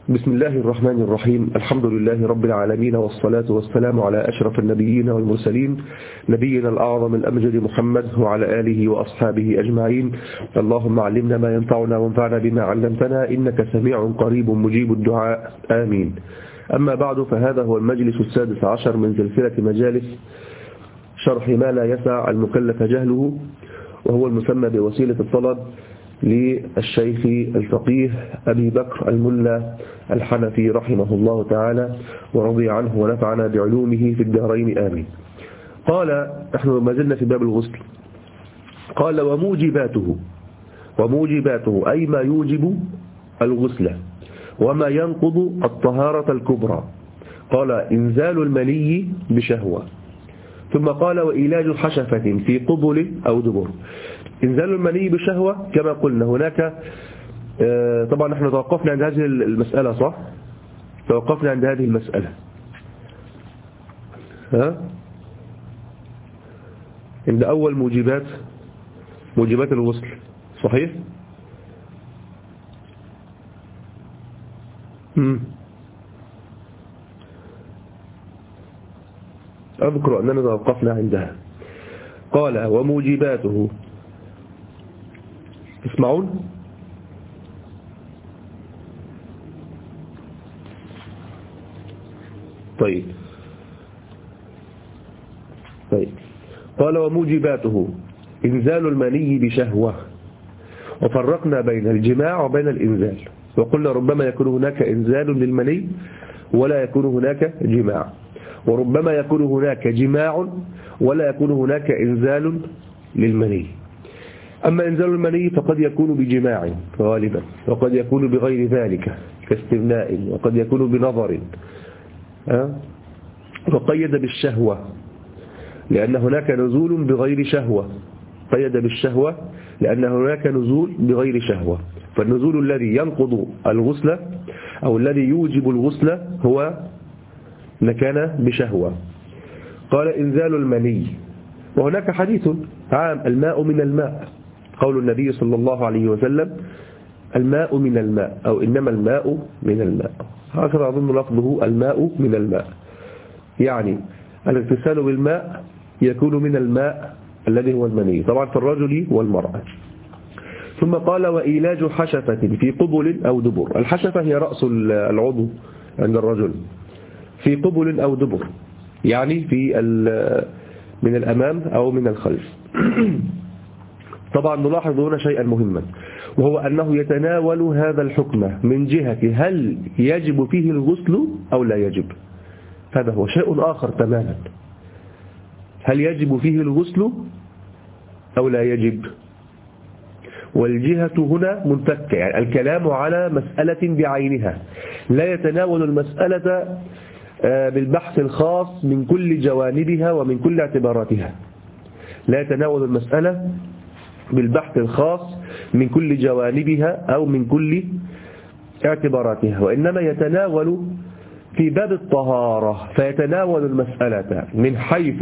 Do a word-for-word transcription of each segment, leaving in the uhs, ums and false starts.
بسم الله الرحمن الرحيم. الحمد لله رب العالمين، والصلاة والسلام على أشرف النبيين والمرسلين، نبينا الأعظم الأمجد محمد وعلى آله وأصحابه أجمعين. اللهم علمنا ما ينفعنا وانفعنا بما علمتنا، إنك سميع قريب مجيب الدعاء، آمين. أما بعد، فهذا هو المجلس السادس عشر من سلسلة مجالس شرح ما لا يسع المكلف جهله، وهو المسمى بوسيلة الطلب للشيخ الفقيه أبي بكر الملا الحنفي رحمه الله تعالى ورضي عنه ونفعنا بعلومه في الدارين، آمين. قال: نحن ما زلنا في باب الغسل. قال: وموجباته وموجباته أي ما يوجب الغسل وما ينقض الطهارة الكبرى. قال: إنزال المني بشهوة. ثم قال: وإيلاج حشفة في قبل أو دبر. إنزال المني بشهوة كما قلنا هناك، طبعا نحن توقفنا عند هذه المسألة، صح؟ توقفنا عند هذه المسألة، ها؟ عند أول موجبات موجبات الغسل، صحيح؟ مم. أذكر أننا توقفنا عندها. قال: وموجباته. تسمعون؟ طيب طيب قال: وموجباته إنزال المني بشهوة. وفرقنا بين الجماع وبين الإنزال، وقلنا ربما يكون هناك إنزال للمني ولا يكون هناك جماع، وربما يكون هناك جماع ولا يكون هناك إنزال للمني. أما إنزال المني فقد يكون بجماع غالبا، وقد يكون بغير ذلك كاستمناء، وقد يكون بنظر، وقيد بالشهوة لأن هناك نزول بغير شهوة. قيد بالشهوة لأن هناك نزول بغير شهوة. فالنزول الذي ينقض الغسل أو الذي يوجب الغسل هو لكان بشهوة. قال: إنزال المني. وهناك حديث عام: الماء من الماء، قول النبي صلى الله عليه وسلم: الماء من الماء، أو إنما الماء من الماء، هكذا أظن لفظه، الماء من الماء، يعني الاغتسال بالماء يكون من الماء الذي هو المني، طبعا في الرجل والمرأة. ثم قال: وإيلاج حشفة في قبل أو دبر. الحشفة هي رأس العضو عند الرجل، في قبل أو دبر، يعني في من الأمام أو من الخلف. طبعا نلاحظ هنا شيئا مهما، وهو أنه يتناول هذا الحكم من جهة هل يجب فيه الغسل أو لا يجب. هذا هو شيء آخر تماما، هل يجب فيه الغسل أو لا يجب. والجهة هنا منفكة، يعني الكلام على مسألة بعينها، لا يتناول المسألة بالبحث الخاص من كل جوانبها ومن كل اعتباراتها، لا يتناول المسألة بالبحث الخاص من كل جوانبها أو من كل اعتباراتها، وإنما يتناول في باب الطهارة، فيتناول المسألة من حيث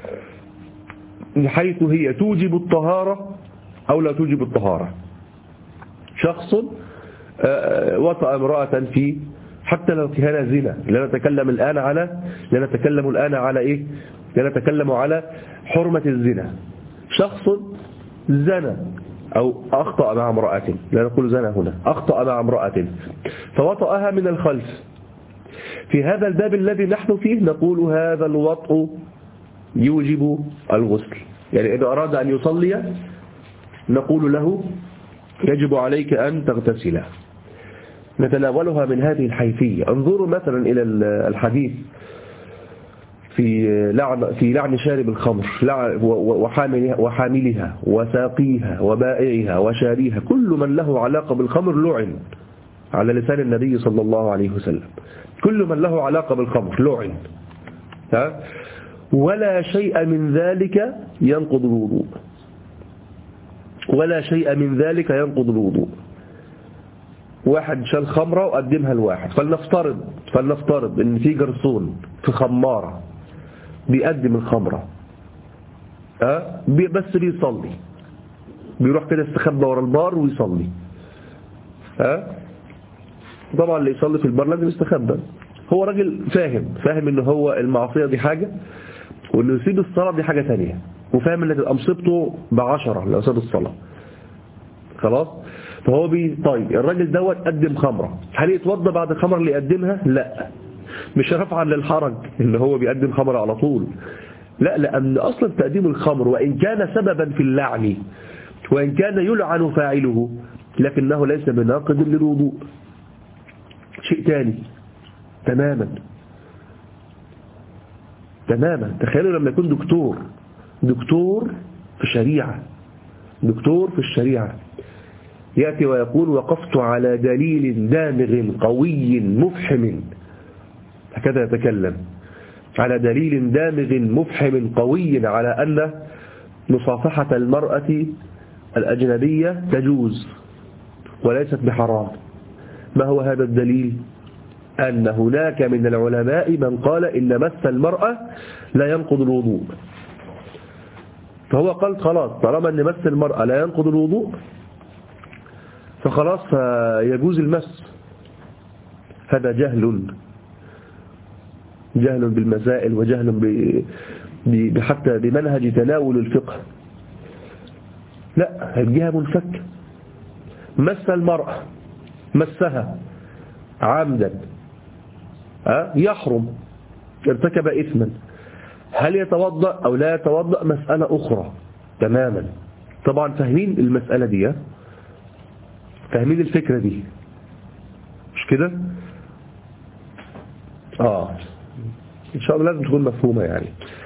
من حيث هي توجب الطهارة أو لا توجب الطهارة. شخص وطأ امرأة في، حتى لو كان زنا، لا نتكلم الآن على لا نتكلم الآن على إيه لا نتكلم على حرمة الزنا. شخص زنا أو أخطأ مع امرأة، لا نقول زنا هنا، أخطأ مع امرأة فوطأها من الخلف. في هذا الباب الذي نحن فيه نقول هذا الوطء يوجب الغسل، يعني إذا أراد أن يصلي نقول له يجب عليك أن تغتسل. نتناولها من هذه الحيثية. انظروا مثلا إلى الحديث في لعن في لعن شارب الخمر وحاملها وساقيها وبائعها وشاريها، كل من له علاقة بالخمر لعن، على لسان النبي صلى الله عليه وسلم. كل من له علاقة بالخمر لعن، ها؟ ولا شيء من ذلك ينقض الوضوء، ولا شيء من ذلك ينقض الوضوء. واحد شال خمرة وقدمها لواحد، فلنفترض فلنفترض ان في جرسون في خمارة بيقدم الخمرة، أه؟ بس بيصلي، بيروح كده استخبى ورا البار ويصلي، أه؟ طبعا اللي يصلي في البر لازم يستخبى. هو راجل فاهم فاهم ان هو المعصية دي حاجة، وانه يسيب الصلاة دي حاجة ثانيه، وفاهم ان تبقى مصيبته بعشرة لو ساب الصلاة. خلاص. فهو بي طيب الراجل دوت قدم خمرة، هل يتوضى بعد الخمرة اللي يقدمها؟ لا، مش رفعا للحرج ان هو بيقدم خمرة على طول، لا، لأن أصلا تقديم الخمر وإن كان سببا في اللعن وإن كان يلعن فاعله لكنه ليس بناقض للوضوء، شيء تاني تماما تماما. تخيلوا لما يكون دكتور دكتور في الشريعة دكتور في الشريعة يأتي ويقول وقفت على دليل دامغ قوي مفحم، هكذا يتكلم، على دليل دامغ مفحم قوي على أن مصافحة المرأة الأجنبية تجوز وليست بحرام. ما هو هذا الدليل؟ أن هناك من العلماء من قال إن مس المرأة لا ينقض الوضوء، فهو قال خلاص طالما أن مس المرأة لا ينقض الوضوء فخلاص يجوز المس. هذا جهل جهل بالمسائل وجهل ب... حتى بمنهج تناول الفقه. لا، الجهة منفك. مس المرأة مسها عمدا أه؟ يحرم، ارتكب إثما، هل يتوضأ أو لا يتوضأ مسألة أخرى تماما. طبعا فاهمين المسألة دي، فاهمين الفكرة دي مش كده؟ آه إن شاء الله لازم تكون مفهومة يعني.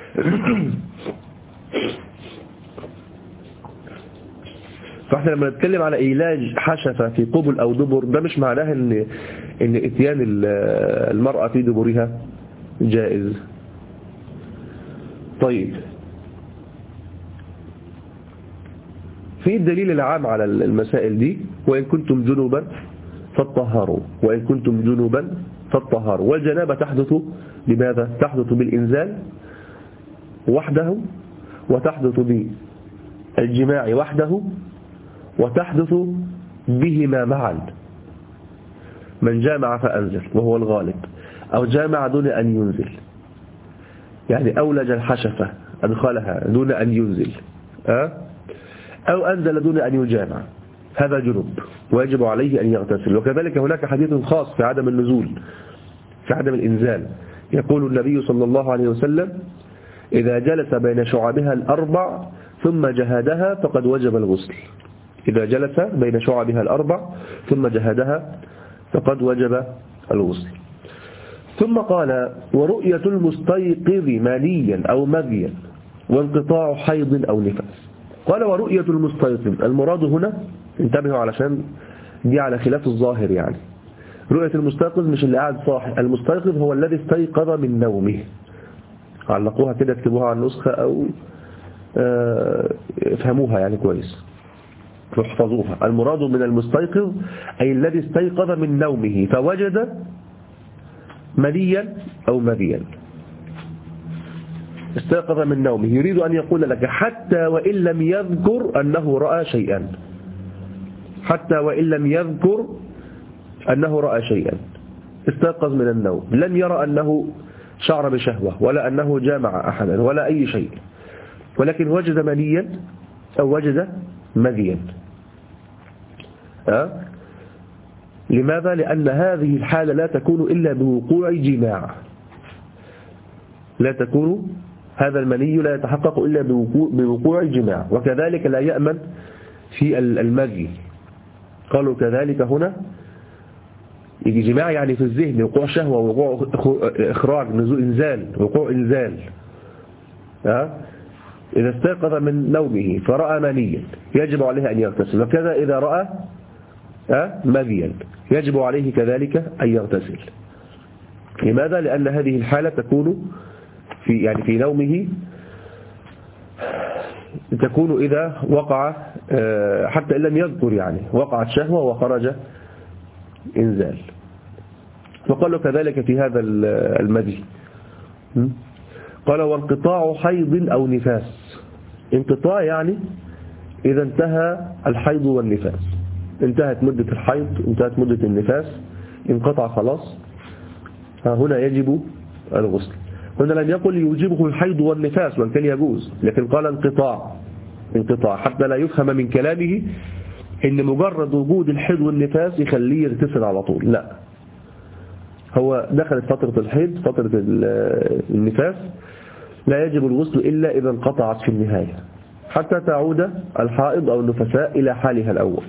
فاحنا لما نتكلم على علاج حشفة في قبل أو دبر ده مش معناه ان ان اتيان المرأة في دبرها جائز. طيب في الدليل العام على المسائل دي وإن كنتم جنوبا فاطهروا وإن كنتم جنوبا فاطهروا. والجنابة تحدث بماذا؟ تحدث بالإنزال وحده، وتحدث بالجماع وحده، وتحدث بهما معا. من جامع فأنزل وهو الغالب، أو جامع دون أن ينزل، يعني أولج الحشفة أدخلها دون أن ينزل، أو أنزل دون أن يجامع، هذا جنوب ويجب عليه أن يغتسل. وكذلك هناك حديث خاص في عدم النزول، في عدم الإنزال، يقول النبي صلى الله عليه وسلم إذا جلس بين شعبها الأربع ثم جهادها فقد وجب الغسل. إذا جلس بين شعبها الأربع ثم جهادها فقد وجب الغسل. ثم قال ورؤية المستيقظ مانيا أو مذيا وانقطاع حيض أو نفاس. قال ورؤية المستيقظ، المراد هنا انتبهوا علشان دي على خلاف الظاهر، يعني رؤية المستيقظ مش اللي قاعد صاحي، المستيقظ هو الذي استيقظ من نومه. علقوها كده اكتبوها على النسخة أو افهموها يعني كويس واحفظوها. المراد من المستيقظ أي الذي استيقظ من نومه فوجد منيا أو مذيا. استيقظ من نومه، يريد أن يقول لك حتى وإن لم يذكر أنه رأى شيئا، حتى وإن لم يذكر أنه رأى شيئا، استيقظ من النوم لم يرى أنه شعر بشهوة ولا أنه جامع أحدا ولا أي شيء، ولكن وجد منيا أو وجد مذيا. أه؟ لماذا؟ لأن هذه الحالة لا تكون إلا بوقوع جماع، لا تكون، هذا المني لا يتحقق إلا بوقوع جماع. وكذلك لا يأمن في المذي، قالوا كذلك هنا يجي جماع يعني في الذهن، وقوع شهوة ووقوع إخراج نزول إنزال، وقوع إنزال. أه؟ إذا استيقظ من نومه فرأى منيا يجب عليه أن يغتسل، وكذا إذا رأى أه؟ مذيا يجب عليه كذلك أن يغتسل. لماذا؟ لأن هذه الحالة تكون في يعني في نومه، تكون إذا وقع حتى إن لم يذكر يعني وقعت شهوة وخرج إنزال. وقالوا كذلك في هذا المذي. قال وانقطاع حيض أو نفاس. انقطاع يعني إذا انتهى الحيض والنفاس، انتهت مدة الحيض انتهت مدة النفاس، انقطع خلاص، هنا يجب الغسل. هنا لم يقل يوجبه الحيض والنفاس وان كان يجوز، لكن قال انقطاع انقطاع حتى لا يفهم من كلامه ان مجرد وجود الحيض والنفاس يخليه يغتسل على طول. لا، هو دخلت فترة الحيض فترة النفاس لا يجب الغسل إلا إذا انقطعت في النهاية حتى تعود الحائض أو النفساء إلى حالها الأول.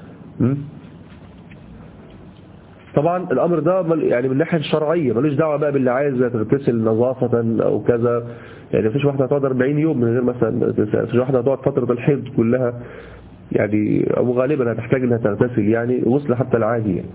طبعا الأمر ده يعني من الناحية الشرعية ملوش دعوة بقى باللي عايز تغتسل نظافة أو كذا. يعني مفيش واحدة هتقعد أربعين يوم من غير مثلا، مفيش واحدة هتقعد فترة الحيض كلها يعني، أو غالبا هتحتاج أنها تغتسل يعني غسل حتى العادي يعني.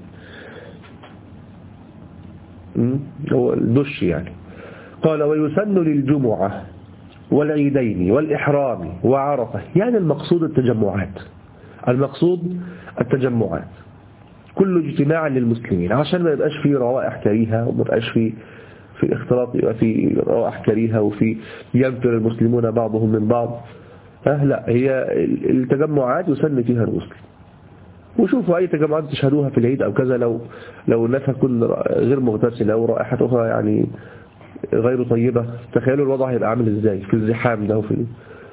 هو الدش يعني. قال ويسن للجمعة والعيدين والإحرام وعرفة، يعني المقصود التجمعات، المقصود التجمعات كل اجتماع للمسلمين عشان ما يبقاش فيه روائح كريهة وما يبقاش فيه في اختلاط، يبقى في روائح كريهة وفي ينفر المسلمون بعضهم من بعض. أه لا، هي التجمعات يسن فيها الغسل. وشوفوا أي تجمعات تشهدوها في العيد أو كذا، لو لو الناس هتكون غير مغتسلة أو رائحتها يعني غير طيبة، تخيلوا الوضع هيبقى عامل إزاي في الزحام ده. وفي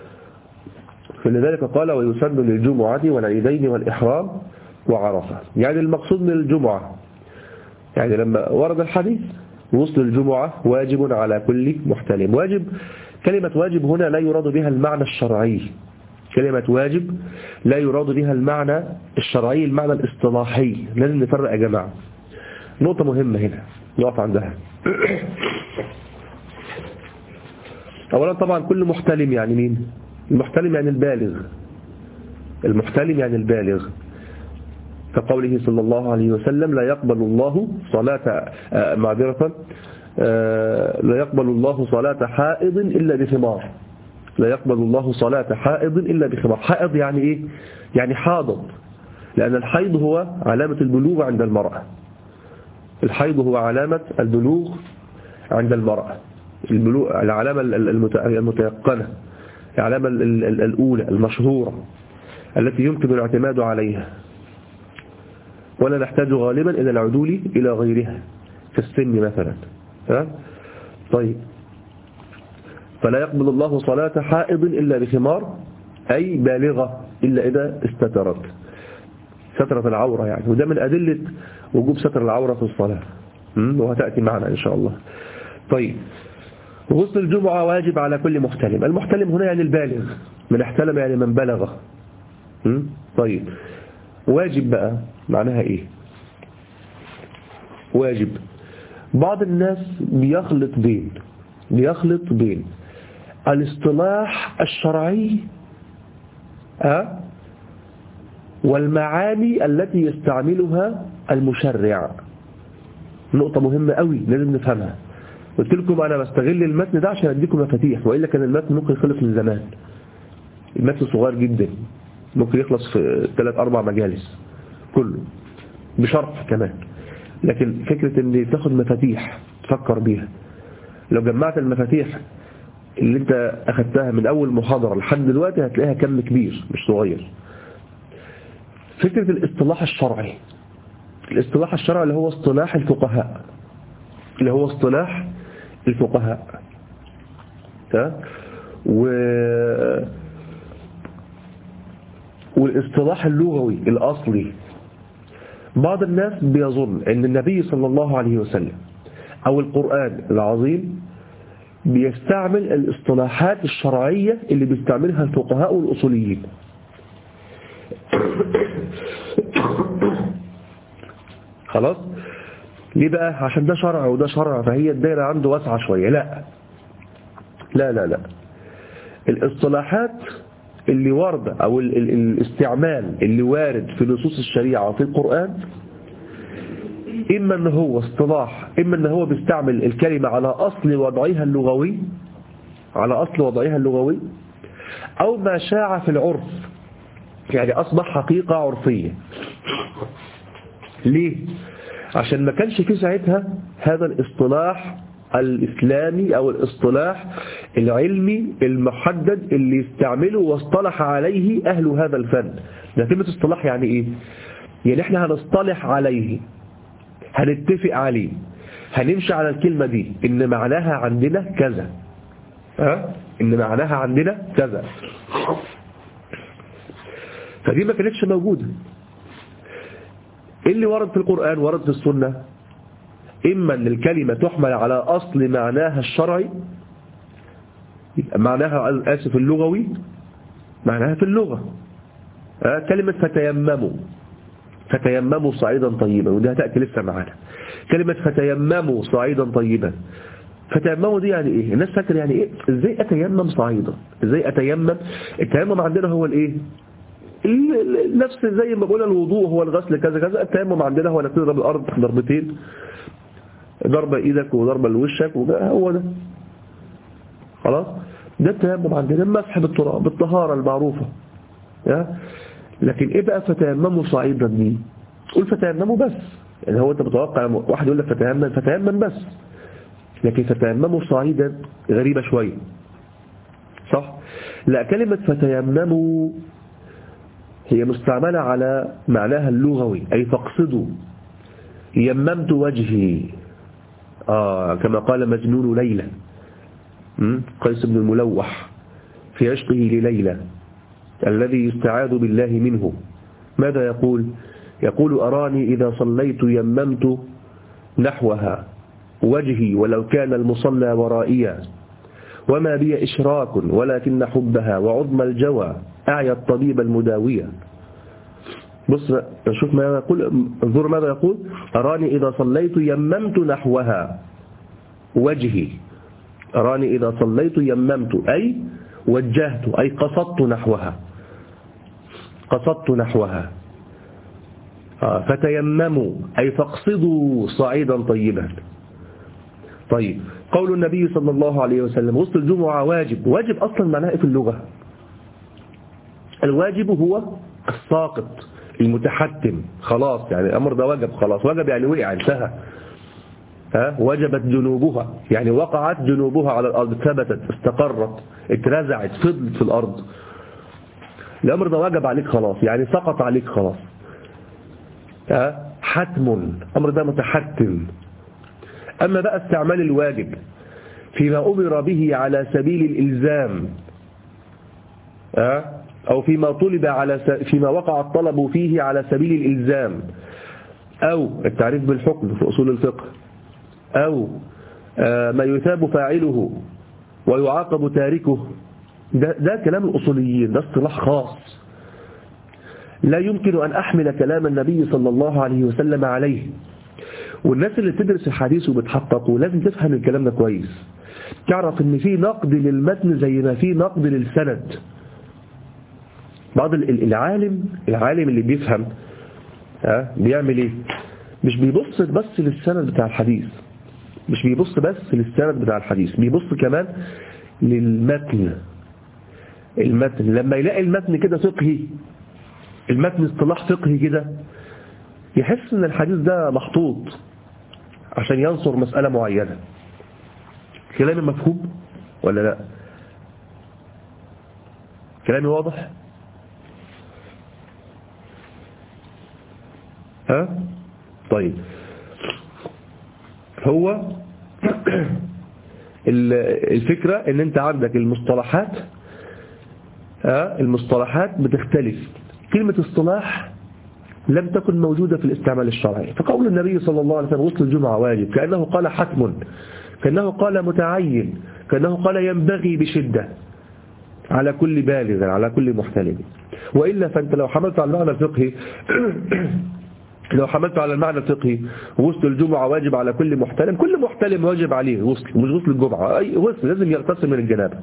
فلذلك قال ويسن للجمعة والعيدين والإحرام وعرفة، يعني المقصود من الجمعة يعني لما ورد الحديث غسل الجمعة واجب على كل محتلم. واجب، كلمة واجب هنا لا يراد بها المعنى الشرعي، كلمة واجب لا يراد بها المعنى الشرعي، المعنى الاصطلاحي. لازم نفرق يا جماعة، نقطة مهمة هنا نقف عندها. أولا طبعا كل محتلم يعني مين؟ المحتلم يعني البالغ، المحتلم يعني البالغ، كقوله صلى الله عليه وسلم لا يقبل الله صلاة معذرة لا يقبل الله صلاة حائض إلا بخمار، لا يقبل الله صلاة حائض إلا بخمار. حائض يعني إيه؟ يعني حاضض، لأن الحيض هو علامة البلوغ عند المرأة، الحيض هو علامة البلوغ عند المرأة، البلوغ العلامة المتيقنة، العلامة الأولى المشهورة التي يمكن الاعتماد عليها، ولا نحتاج غالبا إلى العدول إلى غيرها في السن مثلا. ها؟ طيب، فلا يقبل الله صلاة حائض إلا بخمار، أي بالغة إلا إذا استترت، سترة العورة يعني، وده من أدلة وجوب ستر العورة في الصلاة وهتأتي معنا إن شاء الله. طيب، غسل الجمعة واجب على كل محتلم. المحتلم هنا يعني البالغ، من احتلم يعني من بلغ. طيب، واجب بقى معناها إيه؟ واجب، بعض الناس بيخلط بين بيخلط بين الاصطلاح الشرعي أه؟ والمعاني التي يستعملها المشرع. نقطة مهمة قوي لازم نفهمها. قلت لكم أنا بستغل المتن ده عشان أديكم مفاتيح، وإلا كان المتن ممكن يخلص من زمان. المتن صغير جدا، ممكن يخلص في ثلاث أربع مجالس كله بشرح كمان، لكن فكرة ان تاخد مفاتيح تفكر بيها، لو جمعت المفاتيح اللي انت اخدتها من اول محاضرة لحد دلوقتي هتلاقيها كم كبير مش صغير. فكرة الاصطلاح الشرعي، الاصطلاح الشرعي اللي هو اصطلاح الفقهاء، اللي هو اصطلاح الفقهاء و... والاصطلاح اللغوي الأصلي. بعض الناس بيظن ان النبي صلى الله عليه وسلم او القرآن العظيم بيستعمل الاصطلاحات الشرعية اللي بيستعملها الفقهاء والأصوليين. خلاص، ليه بقى؟ عشان ده شرع وده شرع، فهي الدائرة عنده واسعة شوية. لا لا لا لا الاصطلاحات اللي واردة او ال ال الاستعمال اللي وارد في نصوص الشريعة وفي القرآن، إما أنه هو اصطلاح، إما أنه هو بيستعمل الكلمة على أصل وضعها اللغوي، على أصل وضعها اللغوي، أو ما شاع في العرف، يعني أصبح حقيقة عرفية. ليه؟ عشان ما كانش في ساعتها هذا الاصطلاح الإسلامي أو الاصطلاح العلمي المحدد اللي يستعمله واصطلح عليه أهل هذا الفن. ده كلمة اصطلاح يعني إيه؟ يعني إحنا هنصطلح عليه، هنتفق عليه، هنمشي على الكلمة دي إن معناها عندنا كذا، ها؟ إن معناها عندنا كذا. فدي ما كانتش موجودة. إيه اللي ورد في القرآن ورد في السنة؟ إما أن الكلمة تحمل على أصل معناها الشرعي، معناها آسف اللغوي، معناها في اللغة، ها؟ كلمة فتيمموا، فتيمموا صعيدا طيبا، ودي هتأتي لسه معانا. كلمة فتيمموا صعيدا طيبا، فتيمموا دي يعني ايه؟ الناس فاكر يعني ايه؟ ازاي اتيمم صعيدا؟ ازاي اتيمم؟ التيمم عندنا هو الايه؟ نفس زي ما قلنا الوضوء هو الغسل كذا كذا، التيمم عندنا هو انك تضرب الارض ضربتين، ضربة ايدك وضربة لوشك، هو ده خلاص. ده التيمم عندنا، المسح بالتراب بالطهارة المعروفة. لكن ايه بقى فتيمموا صعيدا دي؟ قول فتيمموا بس، يعني هو انت متوقع واحد يقول لك فتيمم فتيمم بس، لكن فتيمموا صعيدا غريبة شوية، صح؟ لا، كلمة فتيمموا هي مستعملة على معناها اللغوي، أي فاقصدوا. يممت وجهي، آه كما قال مجنون ليلى قيس بن الملوح في عشقه لليلى الذي يستعاذ بالله منه. ماذا يقول؟ يقول أراني إذا صليت يممت نحوها وجهي ولو كان المصلى ورائيا، وما بي إشراك ولكن حبها وعظم الجوى أعيا الطبيب المداوية. بص شوف ماذا يقول، انظر ماذا يقول: أراني إذا صليت يممت نحوها وجهي. أراني إذا صليت يممت أي وجهت، أي قصدت نحوها، قصدت نحوها. فتيمموا أي فاقصدوا صعيدا طيبا. طيب، قول النبي صلى الله عليه وسلم غسل الجمعة واجب. واجب أصلا معناه في اللغة؟ الواجب هو الساقط المتحتم، خلاص يعني الأمر ده وجب، خلاص وجب يعني وقع انتهى. ها وجبت جنوبها يعني وقعت جنوبها على الأرض، ثبتت استقرت اترزعت فضلت في الأرض. الأمر ده وجب عليك خلاص، يعني سقط عليك خلاص. ها حتم، الأمر ده متحتم. أما بقى استعمال الواجب فيما أمر به على سبيل الإلزام، ها أو فيما طلب على س... فيما وقع الطلب فيه على سبيل الإلزام، أو التعريف بالحكم في أصول الفقه، أو ما يثاب فاعله ويعاقب تاركه، ده, ده كلام الأصوليين، ده اصطلاح خاص لا يمكن أن أحمل كلام النبي صلى الله عليه وسلم عليه. والناس اللي تدرس الحديث وبتحققه لازم تفهم الكلام ده كويس، تعرف ان في نقد للمتن زي ما في نقد للسند. بعض العالم العالم اللي بيفهم ها بيعمل ايه؟ مش بيبص بس للسند بتاع الحديث، مش بيبص بس للسند بتاع الحديث، بيبص كمان للمتن. المتن لما يلاقي المتن كده فقهي، المتن اصطلاح فقهي كده، يحس ان الحديث ده محطوط عشان ينصر مسألة معينة. كلامي مفهوم ولا لا؟ كلامي واضح؟ ها؟ طيب، هو الفكرة ان انت عندك المصطلحات، ها المصطلحات بتختلف. كلمة اصطلاح لم تكن موجودة في الاستعمال الشرعي، فقول النبي صلى الله عليه وسلم غسل الجمعة واجب كأنه قال حتم، كأنه قال متعين، كأنه قال ينبغي بشدة على كل بالغ على كل محتلم. وإلا فأنت لو حملت على المعنى الفقهي لو حملت على المعنى الفقهي غسل الجمعة واجب على كل محتلم، كل محتلم واجب عليه غسل، مش غسل الجمعة، أي غسل لازم يغتسل من الجنابة.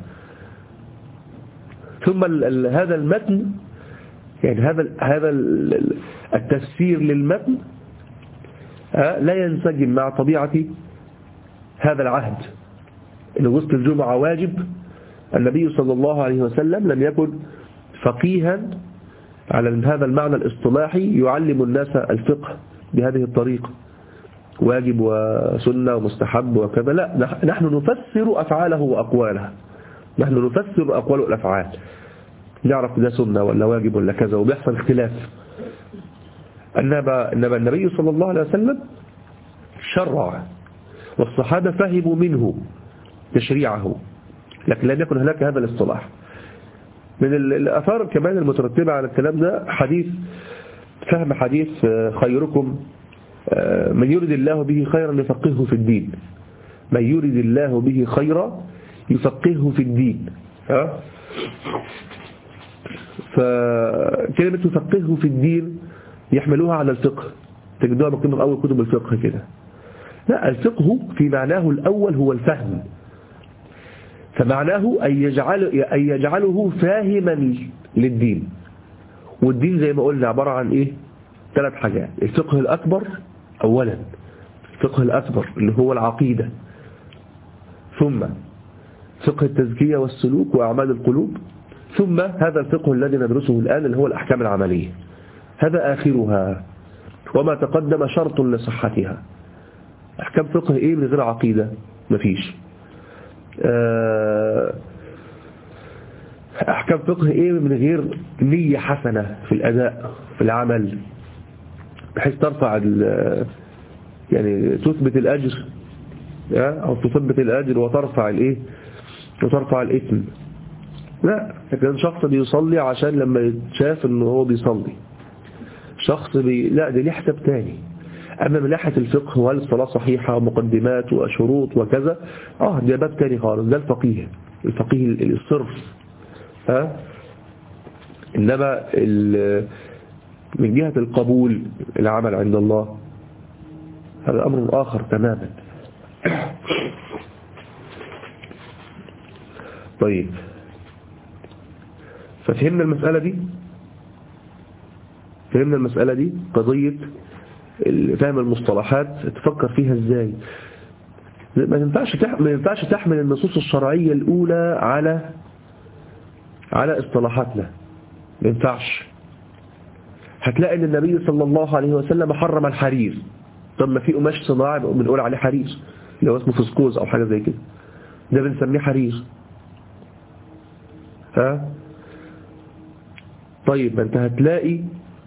ثم ال ال هذا المتن، يعني هذا هذا التفسير للمتن لا ينسجم مع طبيعة هذا العهد. إن غسل الجمعة واجب، النبي صلى الله عليه وسلم لم يكن فقيها على هذا المعنى الاصطلاحي يعلم الناس الفقه بهذه الطريقة، واجب وسنة ومستحب وكذا. لا، نحن نفسر أفعاله وأقواله، نحن نفسر أقوال الأفعال، نعرف ده سنة ولا واجب ولا كذا، وبيحصل اختلاف. إنما إنما النبي صلى الله عليه وسلم شرع، والصحابة فهموا منه تشريعه، لكن لم يكن هناك هذا الاصطلاح. من الآثار كمان المترتبة على الكلام ده حديث فهم حديث خيركم من يريد الله به خيرا يفقهه في الدين، من يريد الله به خيرا يفقهه في الدين. ها؟ فكلمة يفقهه في الدين يحملوها على الفقه، تجدوها مكتوبة في أول كتب الفقه كده. لا، الفقه في معناه الأول هو الفهم، فمعناه أن يجعل أن يجعله فاهما للدين. والدين زي ما قلنا عبارة عن إيه؟ ثلاث حاجات. الفقه الأكبر أولا، الفقه الأكبر اللي هو العقيدة، ثم فقه التزكية والسلوك وأعمال القلوب، ثم هذا الفقه الذي ندرسه الآن اللي هو الأحكام العملية. هذا آخرها، وما تقدم شرط لصحتها. أحكام فقه إيه من غير عقيدة؟ مفيش. أحكام فقه إيه من غير نية حسنة في الأداء في العمل، بحيث ترفع يعني تثبت الأجر أو تثبت الأجر وترفع الإيه وترفع الإثم. لا، لكن شخص بيصلي عشان لما يتشاف إنه هو بيصلي، شخص بي... لا ده ليه حساب تاني. أما من ناحية الفقه وهل الصلاة صحيحة ومقدمات وشروط وكذا، آه ده باب تاني خالص، ده الفقيه الفقيه الصرف. ها؟ إنما ال... من جهة القبول العمل عند الله هذا أمر آخر تماما. طيب، ففهمنا المسألة دي فهمنا المسألة دي قضية فهم المصطلحات تفكر فيها ازاي. ما ينفعش ما ينفعش تحمل النصوص الشرعية الأولى على على اصطلاحاتنا، ما ينفعش. هتلاقي ان النبي صلى الله عليه وسلم حرم الحرير. طب ما في قماش صناعي بنقول عليه حرير اللي هو اسمه فسكوز او حاجه زي كده، ده بنسميه حرير. ها؟ طيب ما انت هتلاقي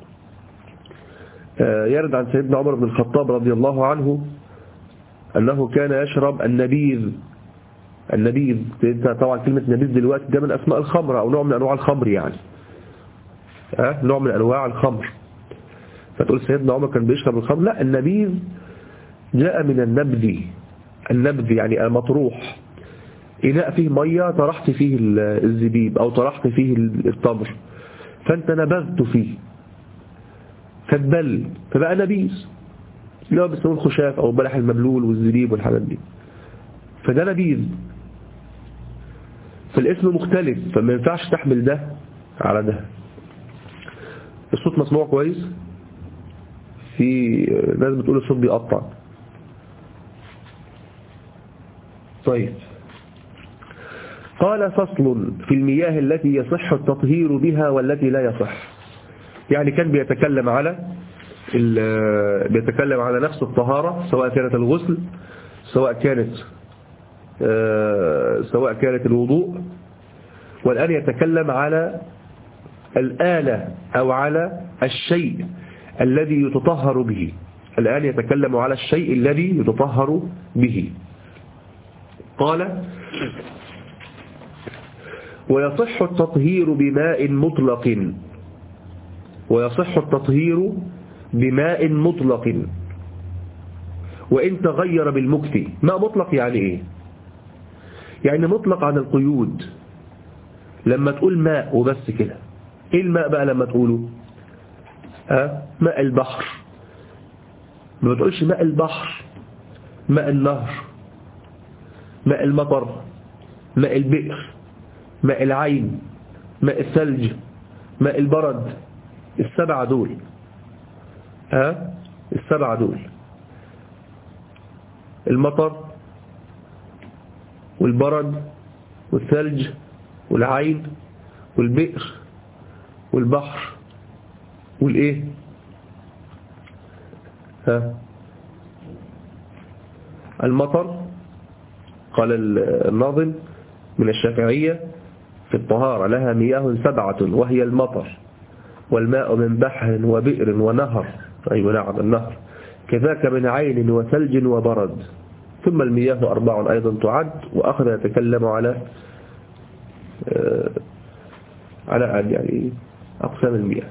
يرد عن سيدنا عمر بن الخطاب رضي الله عنه أنه كان يشرب النبيذ. النبيذ طبعا كلمة نبيذ دلوقتي ده من أسماء الخمر أو نوع من أنواع الخمر، يعني أه؟ نوع من أنواع الخمر. فتقول سيدنا عمر كان بيشرب الخمر؟ لا، النبيذ جاء من النبذ. النبذ يعني المطروح، إناء فيه مية طرحت فيه الزبيب أو طرحت فيه التمر فأنت نبذت فيه فاتبل فبقى نبيذ، اللي هو بيسموه الخشاف او البلح المبلول والزبيب والحاجات دي، فده نبيذ. فالاسم مختلف، فما ينفعش تحمل ده على ده. الصوت مسموع كويس؟ في ناس بتقول الصوت بيقطع. طيب، قال فصل في المياه التي يصح التطهير بها والتي لا يصح. يعني كان بيتكلم على بيتكلم على نفس الطهارة، سواء كانت الغسل سواء كانت سواء كانت الوضوء، والآن يتكلم على الآلة أو على الشيء الذي يتطهر به. الآن يتكلم على الشيء الذي يتطهر به. قال ويصح التطهير بماء مطلق ويصح التطهير بماء مطلق وإن تغير بالمكث. ماء مطلق يعني إيه؟ يعني مطلق عن القيود. لما تقول ماء وبس كده، إيه الماء بقى لما تقوله؟ أه؟ ماء البحر. ما تقولش ماء البحر، ماء النهر، ماء المطر، ماء البئر، ماء العين، ماء الثلج، ماء البرد. السبعة دول ها السبعة دول المطر والبرد والثلج والعين والبئر والبحر والايه ها المطر. قال الناظم من الشافعية في الطهارة لها مياه سبعة وهي المطر والماء من بحر وبئر ونهر. أيوة نعم النهر. كذاك من عين وثلج وبرد. ثم المياه أربع أيضا تعد. وأخذ يتكلم على آه على يعني أقسام المياه.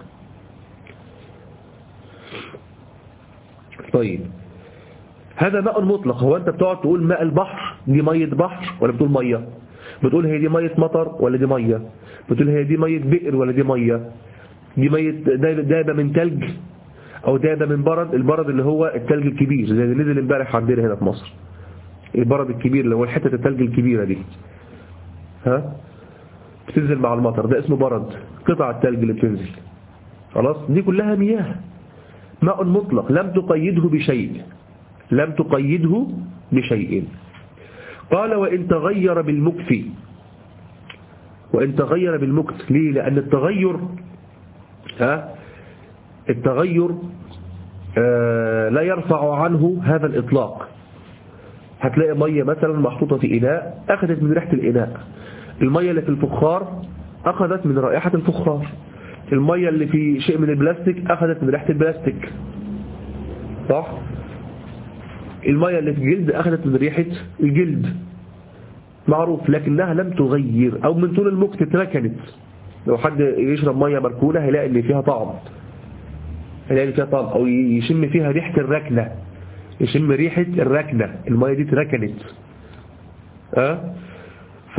طيب هذا ماء مطلق. هو أنت بتقعد تقول ماء البحر دي مية بحر ولا بتقول مية؟ بتقول هي دي مية مطر ولا دي مية؟ بتقول هي دي مية بئر ولا دي مية؟ دي مية دابة من تلج أو دابة من برد. البرد اللي هو التلج الكبير زي اللي نزل امبارح عندنا هنا في مصر. البرد الكبير اللي هو حتة التلج الكبيرة دي ها بتنزل مع المطر، ده اسمه برد. قطع التلج اللي بتنزل خلاص دي كلها مياه. ماء مطلق لم تقيده بشيء، لم تقيده بشيء. قال وإن تغير بالمكث. وإن تغير بالمكث ليه؟ لأن التغير ها التغير آه لا يرفع عنه هذا الإطلاق. هتلاقي مية مثلا محطوطة في إناء أخذت من ريحة الإناء. المية اللي في الفخار أخذت من رائحة الفخار. المية اللي في شيء من البلاستيك أخذت من ريحة البلاستيك صح؟ المية اللي في الجلد أخذت من ريحة الجلد معروف. لكنها لم تغير أو من طول المكث اتركنت. لو حد يشرب مية مركونة هيلاقي اللي فيها طعم، هيلاقي اللي فيها طعم أو يشم فيها ريحة الركنة، يشم ريحة الركنة. المية دي اتركنت أه؟ ف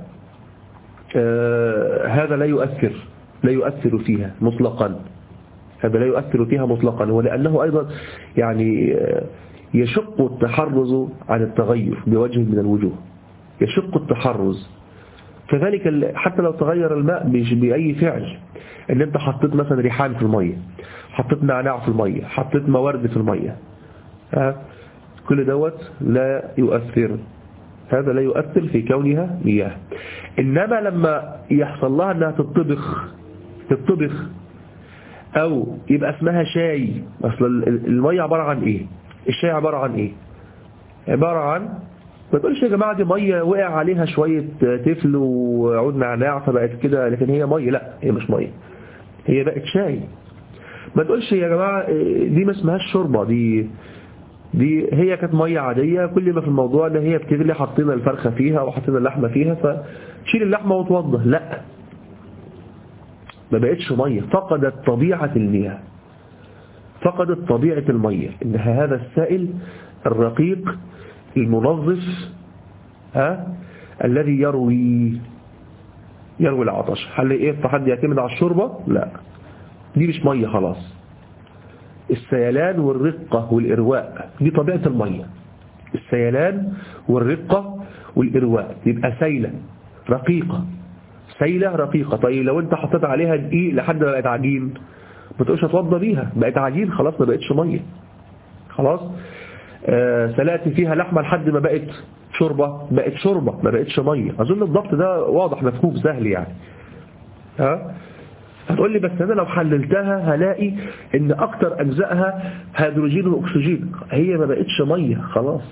آه هذا لا يؤثر لا يؤثر فيها مطلقا. هذا لا يؤثر فيها مطلقا. ولأنه أيضا يعني يشق التحرز عن التغير بوجه من الوجوه، يشق التحرز. كذلك حتى لو تغير الماء مش بأي فعل، ان انت حطيت مثلا ريحان في المية، حطيت نعناع في المية، حطيت موارد في المية، ها كل دوت لا يؤثر. هذا لا يؤثر في كونها مياه. إنما لما يحصل لها أنها تطبخ تطبخ أو يبقى اسمها شاي. أصل المية عبارة عن إيه؟ الشاي عبارة عن إيه؟ عبارة عن ما تقولش يا جماعة دي مية وقع عليها شوية تفل وعود نعناع فبقت كده، لكن هي مية. لا هي مش مية، هي بقت شاي. ما تقولش يا جماعة دي ما اسمهاش شوربة، دي دي هي كانت مية عادية. كل ما في الموضوع ان هي بتغلي حطينا الفرخة فيها وحطينا اللحمة فيها فشيل اللحمة وتوضح. لا ما بقتش مية، فقدت طبيعة المياه، فقدت طبيعة المية. انها هذا السائل الرقيق المنظف ها الذي يروي يروي العطش. هل ايه فحد يعتمد على الشوربة؟ لا دي مش مية خلاص. السيلان والرقة والإرواء دي طبيعة المية. السيلان والرقة والإرواء يبقى سيلة رقيقة، سيلة رقيقة. طيب لو انت حطيت عليها دقيق لحد ما بقت عجين ما تقولش اتوضى بيها، بقت عجين خلاص ما بقتش مية خلاص. آه سلقت فيها لحمة لحد ما بقت شوربة بقت شوربة ما بقتش مية. أظن الضبط ده واضح مفهوم سهل يعني. ها هتقول لي بس أنا لو حللتها هلاقي إن أكتر أجزائها هيدروجين وأكسجين. هي ما بقتش مية خلاص.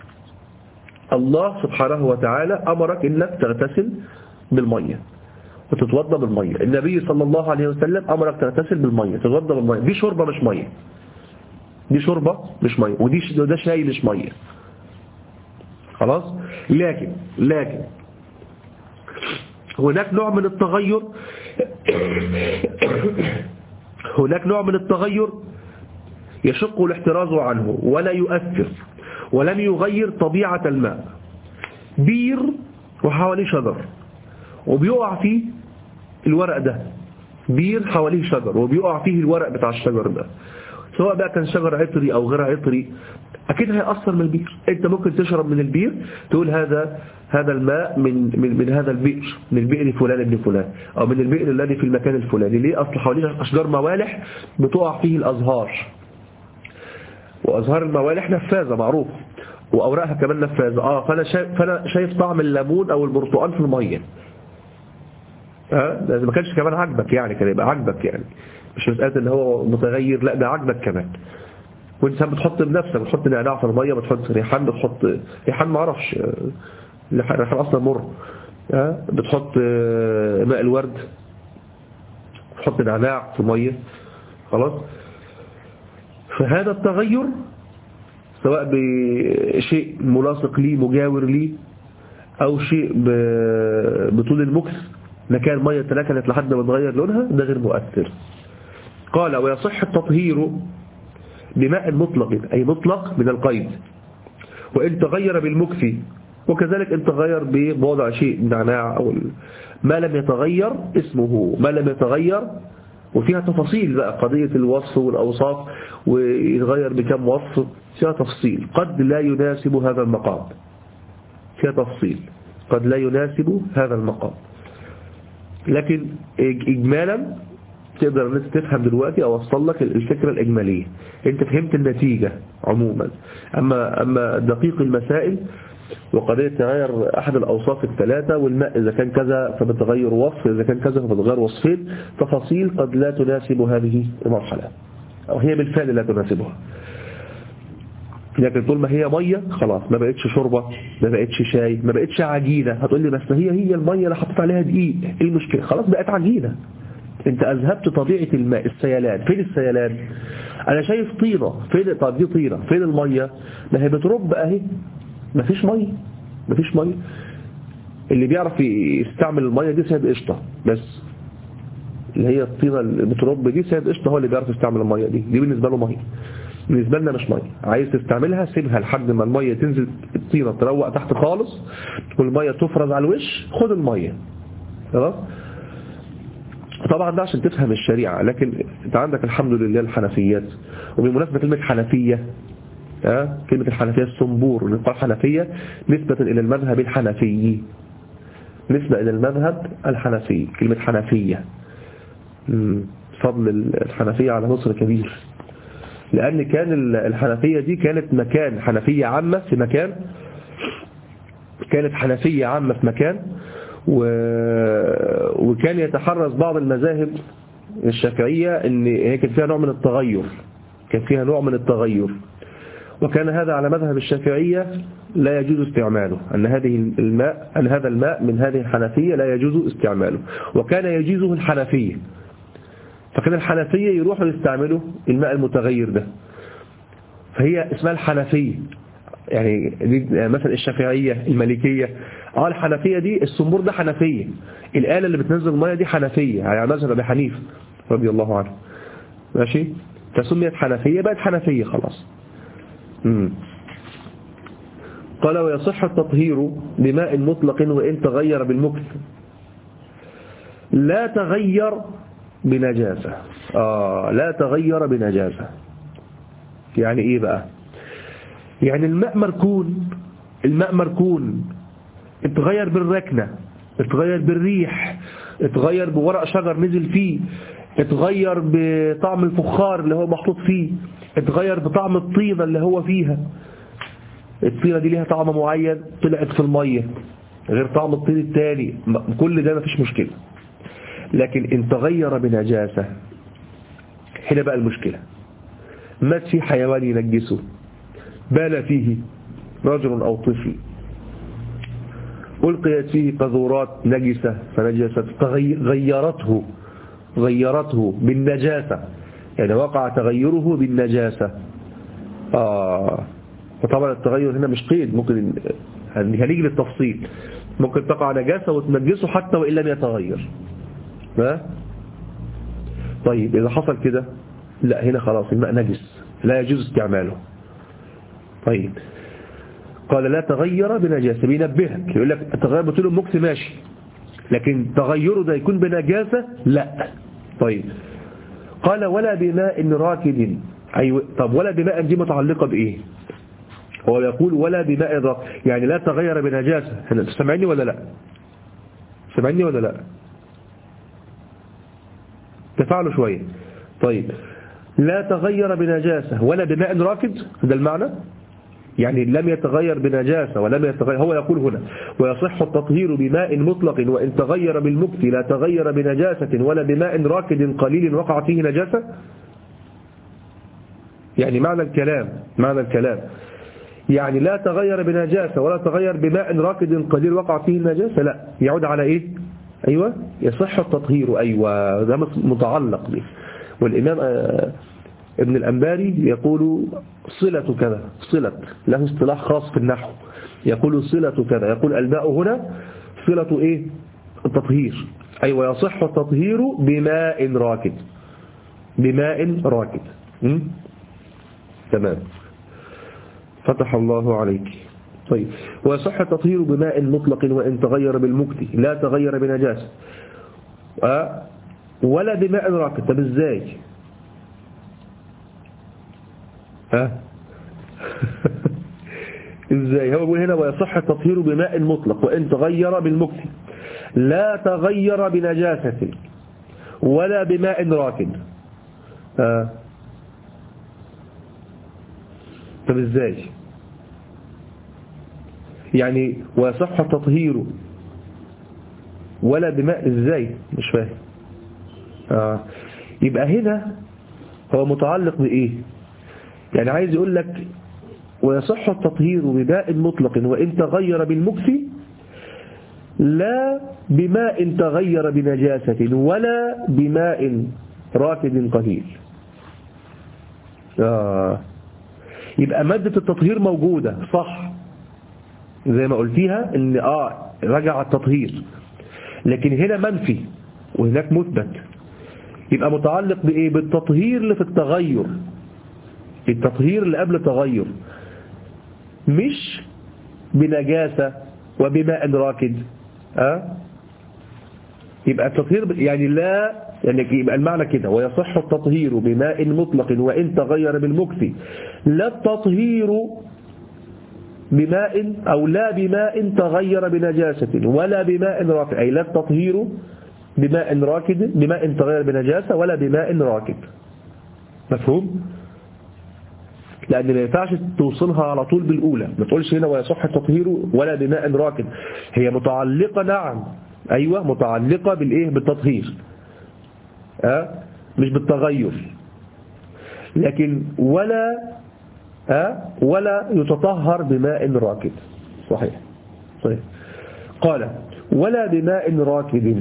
الله سبحانه وتعالى أمرك إنك تغتسل بالمية وتتوضى بالمية. النبي صلى الله عليه وسلم أمرك تغتسل بالمية تتوضى بالمية. دي شوربة مش مية، دي شوربة مش مية، ودي ده شاي مش مية خلاص. لكن لكن هناك نوع من التغير هناك نوع من التغير يشق الاحتراز عنه ولا يؤثر ولم يغير طبيعة الماء. بير وحواليه شجر وبيقع فيه الورق ده، بير حواليه شجر وبيقع فيه الورق بتاع الشجر ده، سواء بقى كان شجر عطري أو غير عطري، أكيد هيأثر من البير. أنت ممكن تشرب من البير تقول هذا هذا الماء من من من هذا البئر، من البئر فلان ابن فلان، أو من البئر الذي في المكان الفلاني. ليه؟ أصل حواليه أشجار موالح بتقع فيه الأزهار، وأزهار الموالح نفاذة معروف، وأوراقها كمان نفاذة. آه فأنا شايف فأنا شايف طعم الليمون أو البرتقال في المية. ها ده ما كانش كمان عجبك يعني، كان يبقى عجبك يعني، مش مسألة ان هو متغير، لا ده عجبك كمان. وانت بتحط بنفسك، بتحط نعناع في الميه، بتحط ريحان، بتحط ريحان ما اعرفش ريحان اصلا مر، ها بتحط ماء الورد، بتحط نعناع في الميه خلاص. فهذا التغير سواء بشيء ملاصق لي مجاور لي أو شيء بطول المكث، مكان مية تلكنت لحد ما تغير لونها، ده غير مؤثر. قال ويصح التطهير بماء مطلق، أي مطلق من القيد، وإن تغير بالمكث، وكذلك إن تغير بوضع شيء نعناع أو ما لم يتغير اسمه، ما لم يتغير، وفيها تفاصيل بقى قضية الوصف والأوصاف ويتغير بكم وصف، فيها تفصيل. قد لا يناسب هذا المقام، فيها تفصيل قد لا يناسب هذا المقام، لكن إجمالا تقدر أن تفهم دلوقتي أو أوصل لك الفكرة الإجمالية، أنت فهمت النتيجة عموما. أما أما دقيق المسائل وقضية تغير أحد الأوصاف الثلاثة، والماء إذا كان كذا فبتغير وصف، إذا كان كذا فبتغير وصفين، تفاصيل قد لا تناسب هذه المرحلة أو هي بالفعل لا تناسبها. لكن طول ما هي مية خلاص، ما بقتش شوربة، ما بقتش شاي، ما بقتش عجينة. هتقول لي بس هي هي المية اللي حطيت عليها دقيق، ايه المشكلة؟ خلاص بقت عجينة، انت اذهبت طبيعة الماء. السيلان، فين السيلان؟ انا شايف طينة، فين؟ طب دي طينة، فين المية؟ ما هي بترب اهي، ما فيش مية، ما فيش مية. اللي بيعرف يستعمل المية دي سيد قشطة بس، اللي هي الطينة اللي بترب دي سيد قشطة هو اللي بيعرف يستعمل المية دي، دي بالنسبة له مية، بالنسبة لنا مش مية. عايز تستعملها سيبها لحد ما المية تنزل، الطينة تروق تحت خالص والمية تفرز على الوش، خد المية خلاص. طبعا ده عشان تفهم الشريعة، لكن انت عندك الحمد لله الحنفيات. وبالمناسبة كلمة حنفية، أه؟ كلمة الحنفية الصنبور، نقول حنفية نسبة إلى المذهب الحنفي، نسبة إلى المذهب الحنفي. كلمة حنفية، فضل الحنفية على مصر كبير، لأن كان الحنفية دي كانت مكان حنفية عامة في مكان، كانت حنفية عامة في مكان، و... وكان يتحرز بعض المذاهب الشافعية ان هي كان فيها نوع من التغير، كان فيها نوع من التغير، وكان هذا على مذهب الشافعية لا يجوز استعماله، أن هذه الماء أن هذا الماء من هذه الحنفية لا يجوز استعماله، وكان يجيزه الحنفية. فكان الحنفية يروحوا يستعملوا الماء المتغير ده، فهي اسمها الحنفية. يعني مثلا الشافعية، المالكية، اه الحنفية دي الصنبور ده حنفية، الآلة اللي بتنزل المية دي حنفية، يعني مذهب أبي حنيفة رضي الله عنه، ماشي، فسميت حنفية بقت حنفية خلاص. مم. قال ويصح التطهير بماء مطلق وإن تغير بالمكث، لا تغير بنجاسة. آه لا تغير بنجاسة يعني إيه بقى؟ يعني الماء مركون، الماء مركون، اتغير بالركنة، اتغير بالريح، اتغير بورق شجر نزل فيه، اتغير بطعم الفخار اللي هو محطوط فيه، اتغير بطعم الطينة اللي هو فيها، الطينة دي ليها طعم معين طلعت في المية غير طعم الطين التاني، كل ده مفيش مشكلة. لكن ان تغير بنجاسة، هنا بقى المشكلة، مات فيه حيوان ينجسه، بال فيه رجل أو طفل، ألقيت فيه قذورات نجسة فنجست، غيرته غيرته بالنجاسة، يعني وقع تغيره بالنجاسة. آه فطبعا التغير هنا مش قيد، ممكن هنيجي للتفصيل، ممكن تقع نجاسة وتنجسه حتى وإن لم يتغير. ها؟ طيب إذا حصل كده، لا هنا خلاص الماء نجس لا يجوز استعماله. طيب قال لا تغير بنجاسة، بينبهك يقول لك التغير بطول المكث ماشي، لكن تغيره ده يكون بنجاسة لا. طيب قال ولا بماء راكد، أيوة. طب ولا بماء دي متعلقة بإيه؟ هو يقول ولا بماء راكد، يعني لا تغير بنجاسة. سمعني ولا لا؟ سمعني ولا لا؟ تفعلوا شوية. طيب لا تغير بنجاسة ولا بماء راكد، ده المعنى، يعني لم يتغير بنجاسة ولم يتغير. هو يقول هنا ويصح التطهير بماء مطلق وإن تغير بالمكث، لا تغير بنجاسة ولا بماء راكد قليل وقع فيه نجاسة. يعني معنى الكلام، معنى الكلام يعني لا تغير بنجاسة ولا تغير بماء راكد قليل وقع فيه النجاسة، لا، يعود على ايه؟ ايوه يصح التطهير، ايوه ده متعلق به. والامام ابن الأنباري يقول صلة كذا، صلة له اصطلاح خاص في النحو، يقول صلة كذا، يقول الماء هنا صلة إيه؟ التطهير، أي أيوة ويصح التطهير بماء راكد، بماء راكد. م? تمام، فتح الله عليك. طيب، ويصح التطهير بماء مطلق وإن تغير بالمكت لا تغير بنجاسة، أه؟ ولا بماء راكد. طب ازاي؟ ها ازاي؟ هو بيقول هنا ويصح التطهير بماء مطلق وإن تغير بالمكت لا تغير بنجاسة ولا بماء راكد. ها طب ازاي؟ يعني ويصح التطهير ولا بماء، ازاي؟ مش فاهم. آه. يبقى هنا هو متعلق بإيه؟ يعني عايز يقول لك ويصح التطهير بماء مطلق وإن تغير بالمكث لا بماء تغير بنجاسة ولا بماء راكد قليل. آه. يبقى مادة التطهير موجودة صح زي ما قلتيها ان اه رجع التطهير، لكن هنا منفي وهناك مثبت. يبقى متعلق بايه؟ بالتطهير اللي في التغير، التطهير اللي قبل التغير، مش بنجاسة وبماء راكد. اه يبقى التطهير يعني لا، يعني يبقى المعنى كده ويصح التطهير بماء مطلق وإن تغير بالمكث لا التطهير بماء أو لا بماء تغير بنجاسة ولا بماء راكد، أي لا التطهير بماء راكد بماء تغير بنجاسة ولا بماء راكد. مفهوم؟ لأن ما ينفعش توصلها على طول بالأولى، ما تقولش هنا ويصح التطهير ولا بماء راكد، هي متعلقة نعم أيوة متعلقة بالإيه؟ بالتطهير أه؟ مش بالتغير، لكن ولا أه؟ ولا يتطهر بماء راكد. صحيح صحيح. قال ولا بماء راكد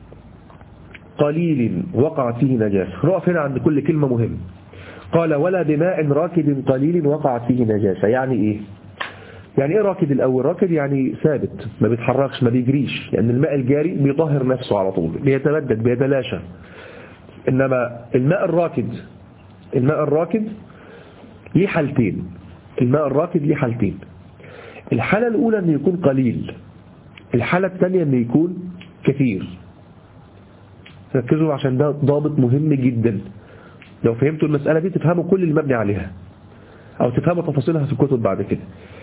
قليل وقع فيه نجاسة. نقف هنا عند كل كلمة مهمة. قال ولا بماء راكد قليل وقعت فيه نجاسة، يعني ايه؟ يعني ايه راكد الاول؟ راكد يعني ثابت ما بيتحركش ما بيجريش، يعني الماء الجاري بيطهر نفسه على طول بيتمدد بيتلاشى. انما الماء الراكد الماء الراكد ليه حالتين، الماء الراكد ليه حالتين. الحالة الاولى انه يكون قليل، الحالة الثانية انه يكون كثير. ركزوا عشان ده ضابط مهم جدا، لو فهمتوا المسألة دي تفهموا كل اللي مبني عليها أو تفهموا تفاصيلها في الكتب بعد كده.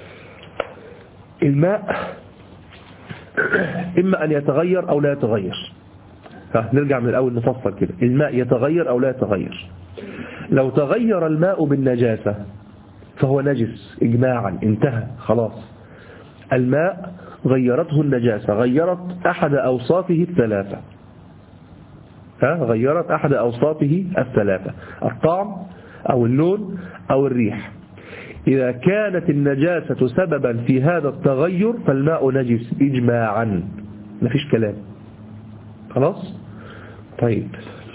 الماء إما أن يتغير أو لا يتغير. نرجع من الأول نفصل كده، الماء يتغير أو لا يتغير. لو تغير الماء بالنجاسة فهو نجس إجماعا، انتهى خلاص. الماء غيرته النجاسة، غيرت أحد أوصافه الثلاثة، ها غيرت أحد أوصافه الثلاثة، الطعم أو اللون أو الريح. إذا كانت النجاسة سببا في هذا التغير فالماء نجس إجماعا، مفيش كلام خلاص. طيب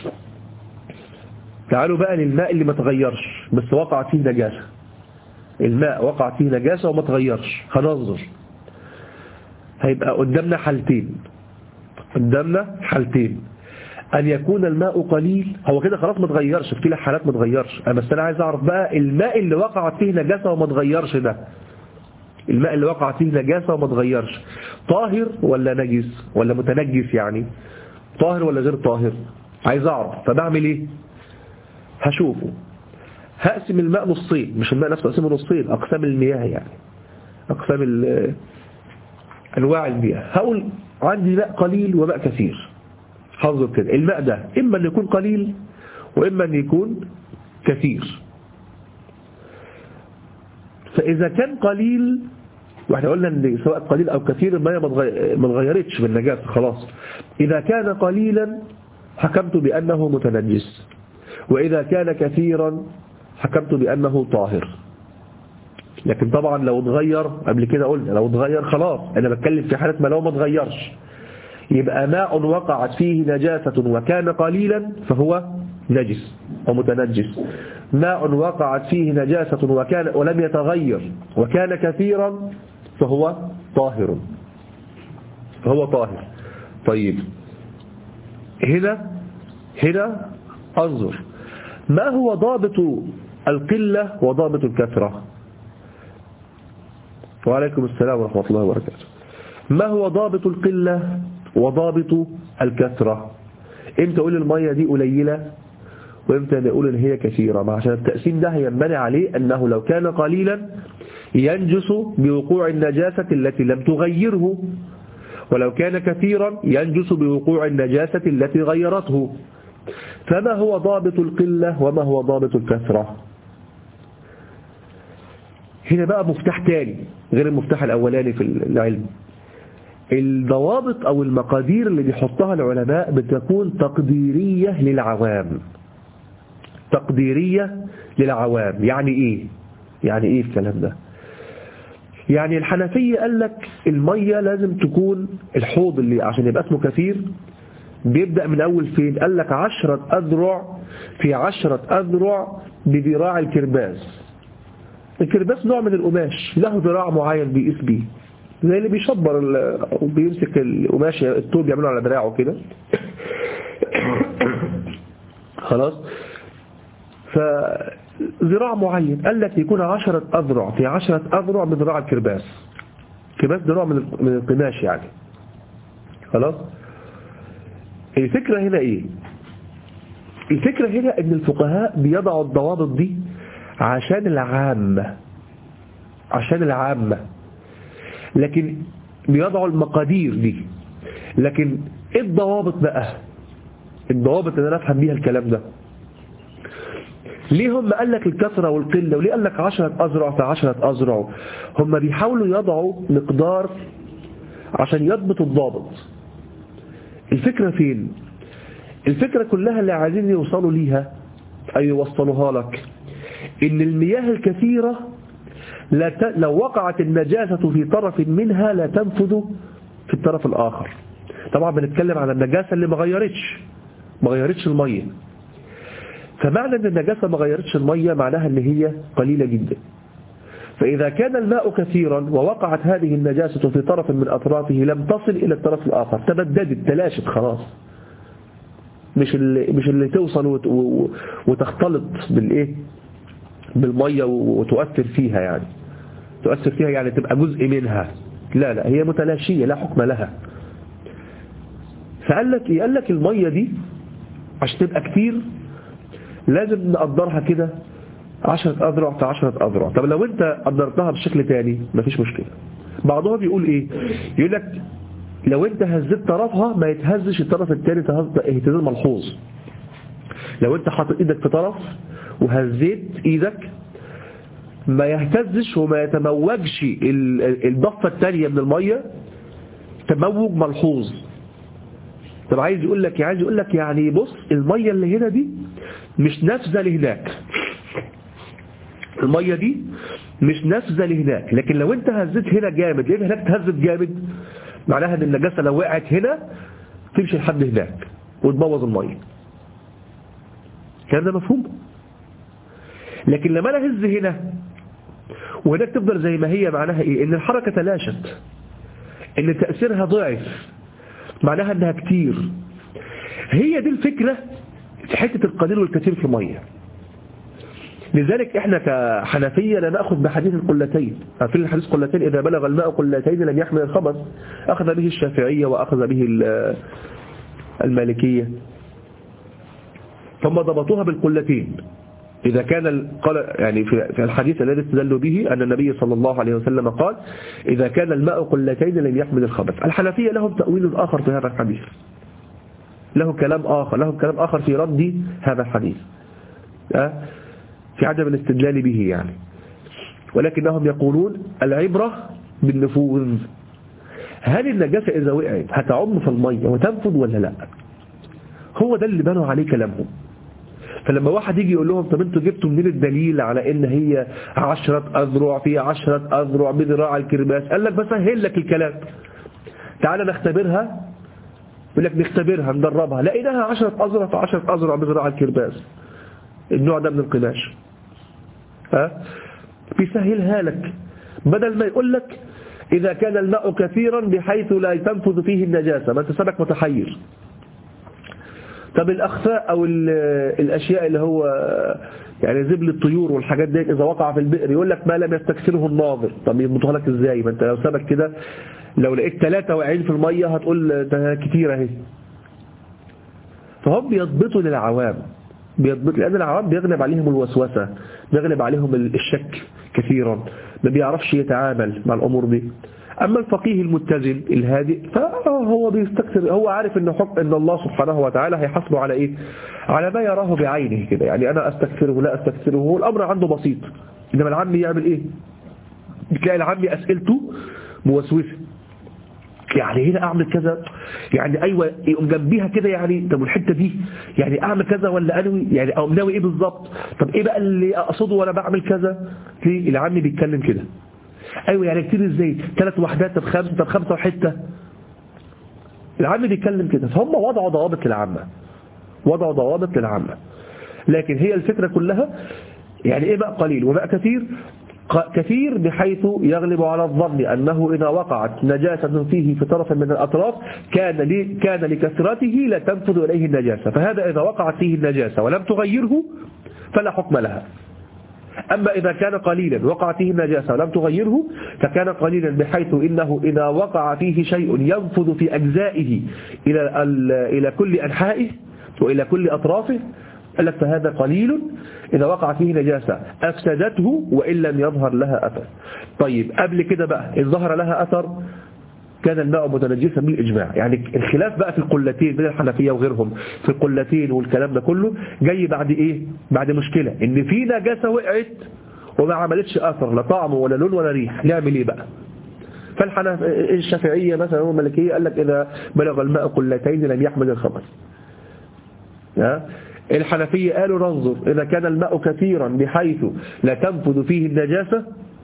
تعالوا بقى للماء اللي ما تغيرش بس وقع فيه نجاسة. الماء وقع فيه نجاسة وما تغيرش، هننظر هيبقى قدامنا حالتين، قدامنا حالتين. أن يكون الماء قليل، هو كده خلاص ما تغيرش، في كلا حالات ما تغيرش. بس أنا عايز أعرف بقى الماء اللي وقعت فيه نجاسة وما تغيرش ده، الماء اللي وقعت فيه نجاسة وما تغيرش طاهر ولا نجس ولا متنجس؟ يعني طاهر ولا غير طاهر؟ عايز أعرف. فبعمل إيه؟ هشوفه، هقسم الماء نصين، مش الماء نفسه أقسمه نصين، أقسام المياه يعني أقسام أنواع المياه. هقول عندي ماء قليل وماء كثير. حافظوا كده، الماء ده إما أن يكون قليل وإما أن يكون كثير. فإذا كان قليل، واحنا قلنا أن سواء قليل أو كثير الماء ما اتغيرتش بالنجاسة خلاص. إذا كان قليلا حكمت بأنه متنجس، وإذا كان كثيرا حكمت بأنه طاهر. لكن طبعا لو اتغير، قبل كده قلنا لو اتغير خلاص، أنا بتكلم في حالة ما لو ما اتغيرش، يبقى ماء وقعت فيه نجاسة وكان قليلا فهو نجس أو متنجس. ماء وقعت فيه نجاسة وكان ولم يتغير وكان كثيرا فهو طاهر فهو طاهر. طيب هنا هنا انظر ما هو ضابط القلة وضابط الكثرة. وعليكم السلام ورحمة الله وبركاته. ما هو ضابط القلة وضابط الكثرة؟ امتى اقول المية دي قليلة وامتى نقول ان هي كثيرة؟ ما عشان التقسيم ده هينبني عليه انه لو كان قليلا ينجس بوقوع النجاسة التي لم تغيره، ولو كان كثيرا ينجس بوقوع النجاسة التي غيرته. فما هو ضابط القلة وما هو ضابط الكثرة؟ هنا بقى مفتاح تاني غير المفتاح الأولاني في العلم. الضوابط أو المقادير اللي بيحطها العلماء بتكون تقديرية للعوام. تقديرية للعوام يعني إيه؟ يعني إيه الكلام ده؟ يعني الحنفية قال لك المية لازم تكون الحوض اللي عشان يبقى اسمه كثير بيبدأ من أول فين؟ قال لك عشرة أذرع في عشرة أذرع بذراع الكرباس. الكرباس نوع من القماش له ذراع معين بيقيس بيه، زي اللي بيشبر وبيمسك القماش الطول بيعمله على دراعه كده. خلاص. فذراع معين قال لك يكون عشرة أذرع في عشرة أذرع بذراع الكرباس. الكرباس ذراع من القماش يعني. خلاص. الفكرة هنا ايه؟ الفكرة هنا ان الفقهاء بيضعوا الضوابط دي عشان العامة عشان العامة لكن بيضعوا المقادير دي. لكن ايه الضوابط بقى؟ الضوابط اللي انا افهم بيها الكلام ده ليه هم قال لك الكثرة والقلة وليه قال لك عشرة أذرع في عشرة أذرع؟ هم بيحاولوا يضعوا مقدار عشان يضبط الضابط. الفكرة فين؟ الفكرة كلها اللي عايزين يوصلوا ليها أي يوصلوها لك إن المياه الكثيرة لا ت... لو وقعت النجاسة في طرف منها لا تنفذ في الطرف الآخر. طبعا بنتكلم على النجاسة اللي ما غيرتش ما غيرتش المية. فمعنى أن النجاسة ما غيرتش المية معناها أن هي قليلة جدا. فإذا كان الماء كثيرا ووقعت هذه النجاسة في طرف من أطرافه لم تصل إلى الطرف الآخر، تبددت تلاشت خلاص، مش اللي, مش اللي توصل وت... وتختلط بالإيه بالمية وتؤثر فيها يعني تؤثر فيها يعني تبقى جزء منها. لا لا هي متلاشية لا حكم لها. فقال لك إيه؟ قال لك المية دي عشان تبقى كتير لازم نقدرها كده عشرة أذرع في عشرة أذرع. طب لو انت قدرتها بشكل تاني مفيش مشكلة. بعضهم بيقول ايه؟ يقول لك لو انت هزيت طرفها ما يتهزش الطرف التاني اهتزاز ملحوظ. لو انت حاطط ايدك في طرف وهزيت ايدك ما يهتزش وما يتموجش الضفة التانية من المية تموج ملحوظ. طب عايز يقول لك عايز يقول لك يعني بص المية اللي هنا دي مش نافذة لهناك. المية دي مش نافذة لهناك، لكن لو انت هزيت هنا جامد ليه هناك تهزت جامد معناها ان النجاسة لو وقعت هنا تمشي لحد هناك وتبوظ المية. كان ده مفهوم. لكن لما انا هز هنا وهناك تفضل زي ما هي معناها ايه؟ ان الحركة تلاشت، ان تأثيرها ضعف، معناها انها كتير. هي دي الفكرة في حتة القليل والكثير في المية. لذلك احنا كحنفية لا نأخذ بحديث القلتين. عارفين الحديث قلتين إذا بلغ الماء قلتين لم يحمل الخبث، أخذ به الشافعية وأخذ به المالكية. ثم ضبطوها بالقلتين. إذا كان قال يعني في الحديث الذي استدلوا به أن النبي صلى الله عليه وسلم قال إذا كان الماء قلتين لم يحمل الخبث. الحنفية لهم تأويل آخر في هذا الحديث، له كلام آخر له كلام آخر في رد هذا الحديث في عدم الاستدلال به يعني. ولكنهم يقولون العبرة بالنفوذ. هل النجاسة إذا وقعت هتعم في المية وتنفذ ولا لا؟ هو ده اللي بنوا عليه كلامهم. فلما واحد يجي يقول لهم طب انتوا جبتوا منين الدليل على ان هي عشرة أذرع في عشرة أذرع بذراع الكرباس؟ قال لك بسهل لك الكلام، تعالى نختبرها. يقول لك نختبرها ندربها، لقيناها عشرة أذرع في عشرة أذرع بذراع الكرباس. النوع ده من القماش، ها بيسهلها لك، بدل ما يقول لك إذا كان الماء كثيرا بحيث لا تنفذ فيه النجاسة، ما انت سبك متحير. طب الأخفاء أو الأشياء اللي هو يعني زبل الطيور والحاجات دي إذا وقع في البئر يقول لك ما لم يستكثره الناظر. طب يضبطها لك إزاي؟ ما أنت لو سبك كده لو لقيت ثلاثة واقعين في المية هتقول ده كتير اهي. فهم بيضبطوا للعوام، بيضبط لأن العوام بيغلب عليهم الوسوسة، بيغلب عليهم الشك كثيرا، ما بيعرفش يتعامل مع الأمور دي. أما الفقيه المتزن الهادئ فهو بيستكثر، هو عارف إن حكم إن الله سبحانه وتعالى هيحاسبه على إيه؟ على ما يراه بعينه كده. يعني أنا أستكثره لا أستكثره، هو الأمر عنده بسيط. إنما العامي يعمل إيه؟ بتلاقي العامي أسئلته موسوسة، يعني هنا أعمل كذا، يعني أيوة يقوم جنبيها كده، يعني طب الحتة دي يعني أعمل كذا ولا أنوي، يعني أو ناوي إيه بالظبط، طب إيه بقى اللي أقصده وأنا بعمل كذا. ليه العامي بيتكلم كده؟ أيوة يعني كتير إزاي؟ ثلاث وحدات، طب خمسة، طب خمسة وحتة. العامي بيتكلم كده، فهم وضعوا ضوابط للعامة، وضعوا ضوابط للعامة. لكن هي الفكرة كلها يعني إيه بقى قليل وبقى كثير؟ كثير بحيث يغلب على الظن أنه إذا وقعت نجاسة فيه في طرف من الأطراف كان كان لكثرته لا تنفذ إليه النجاسة، فهذا إذا وقعت فيه النجاسة ولم تغيره فلا حكم لها. أما إذا كان قليلا وقع فيه النجاسة ولم تغيره فكان قليلا بحيث إنه إذا وقع فيه شيء ينفذ في أجزائه إلى إلى كل أنحائه وإلى كل أطرافه، قال لك فهذا قليل إذا وقع فيه نجاسة أفسدته وإن لم يظهر لها أثر. طيب قبل كده بقى إن ظهر لها أثر كان الماء متنجسا بالإجماع. يعني الخلاف بقى في القلتين بين الحنفية وغيرهم في القلتين والكلام ده كله جاي بعد إيه؟ بعد مشكلة إن في نجاسة وقعت وما عملتش أثر لا طعم ولا لون ولا ريح، نعمل إيه بقى؟ فالحنف الشافعية مثلا والمالكية قال لك إذا بلغ الماء قلتين لم يحمل الخبث. الحنفية قالوا ننظر إذا كان الماء كثيرا بحيث لا تنفذ فيه النجاسة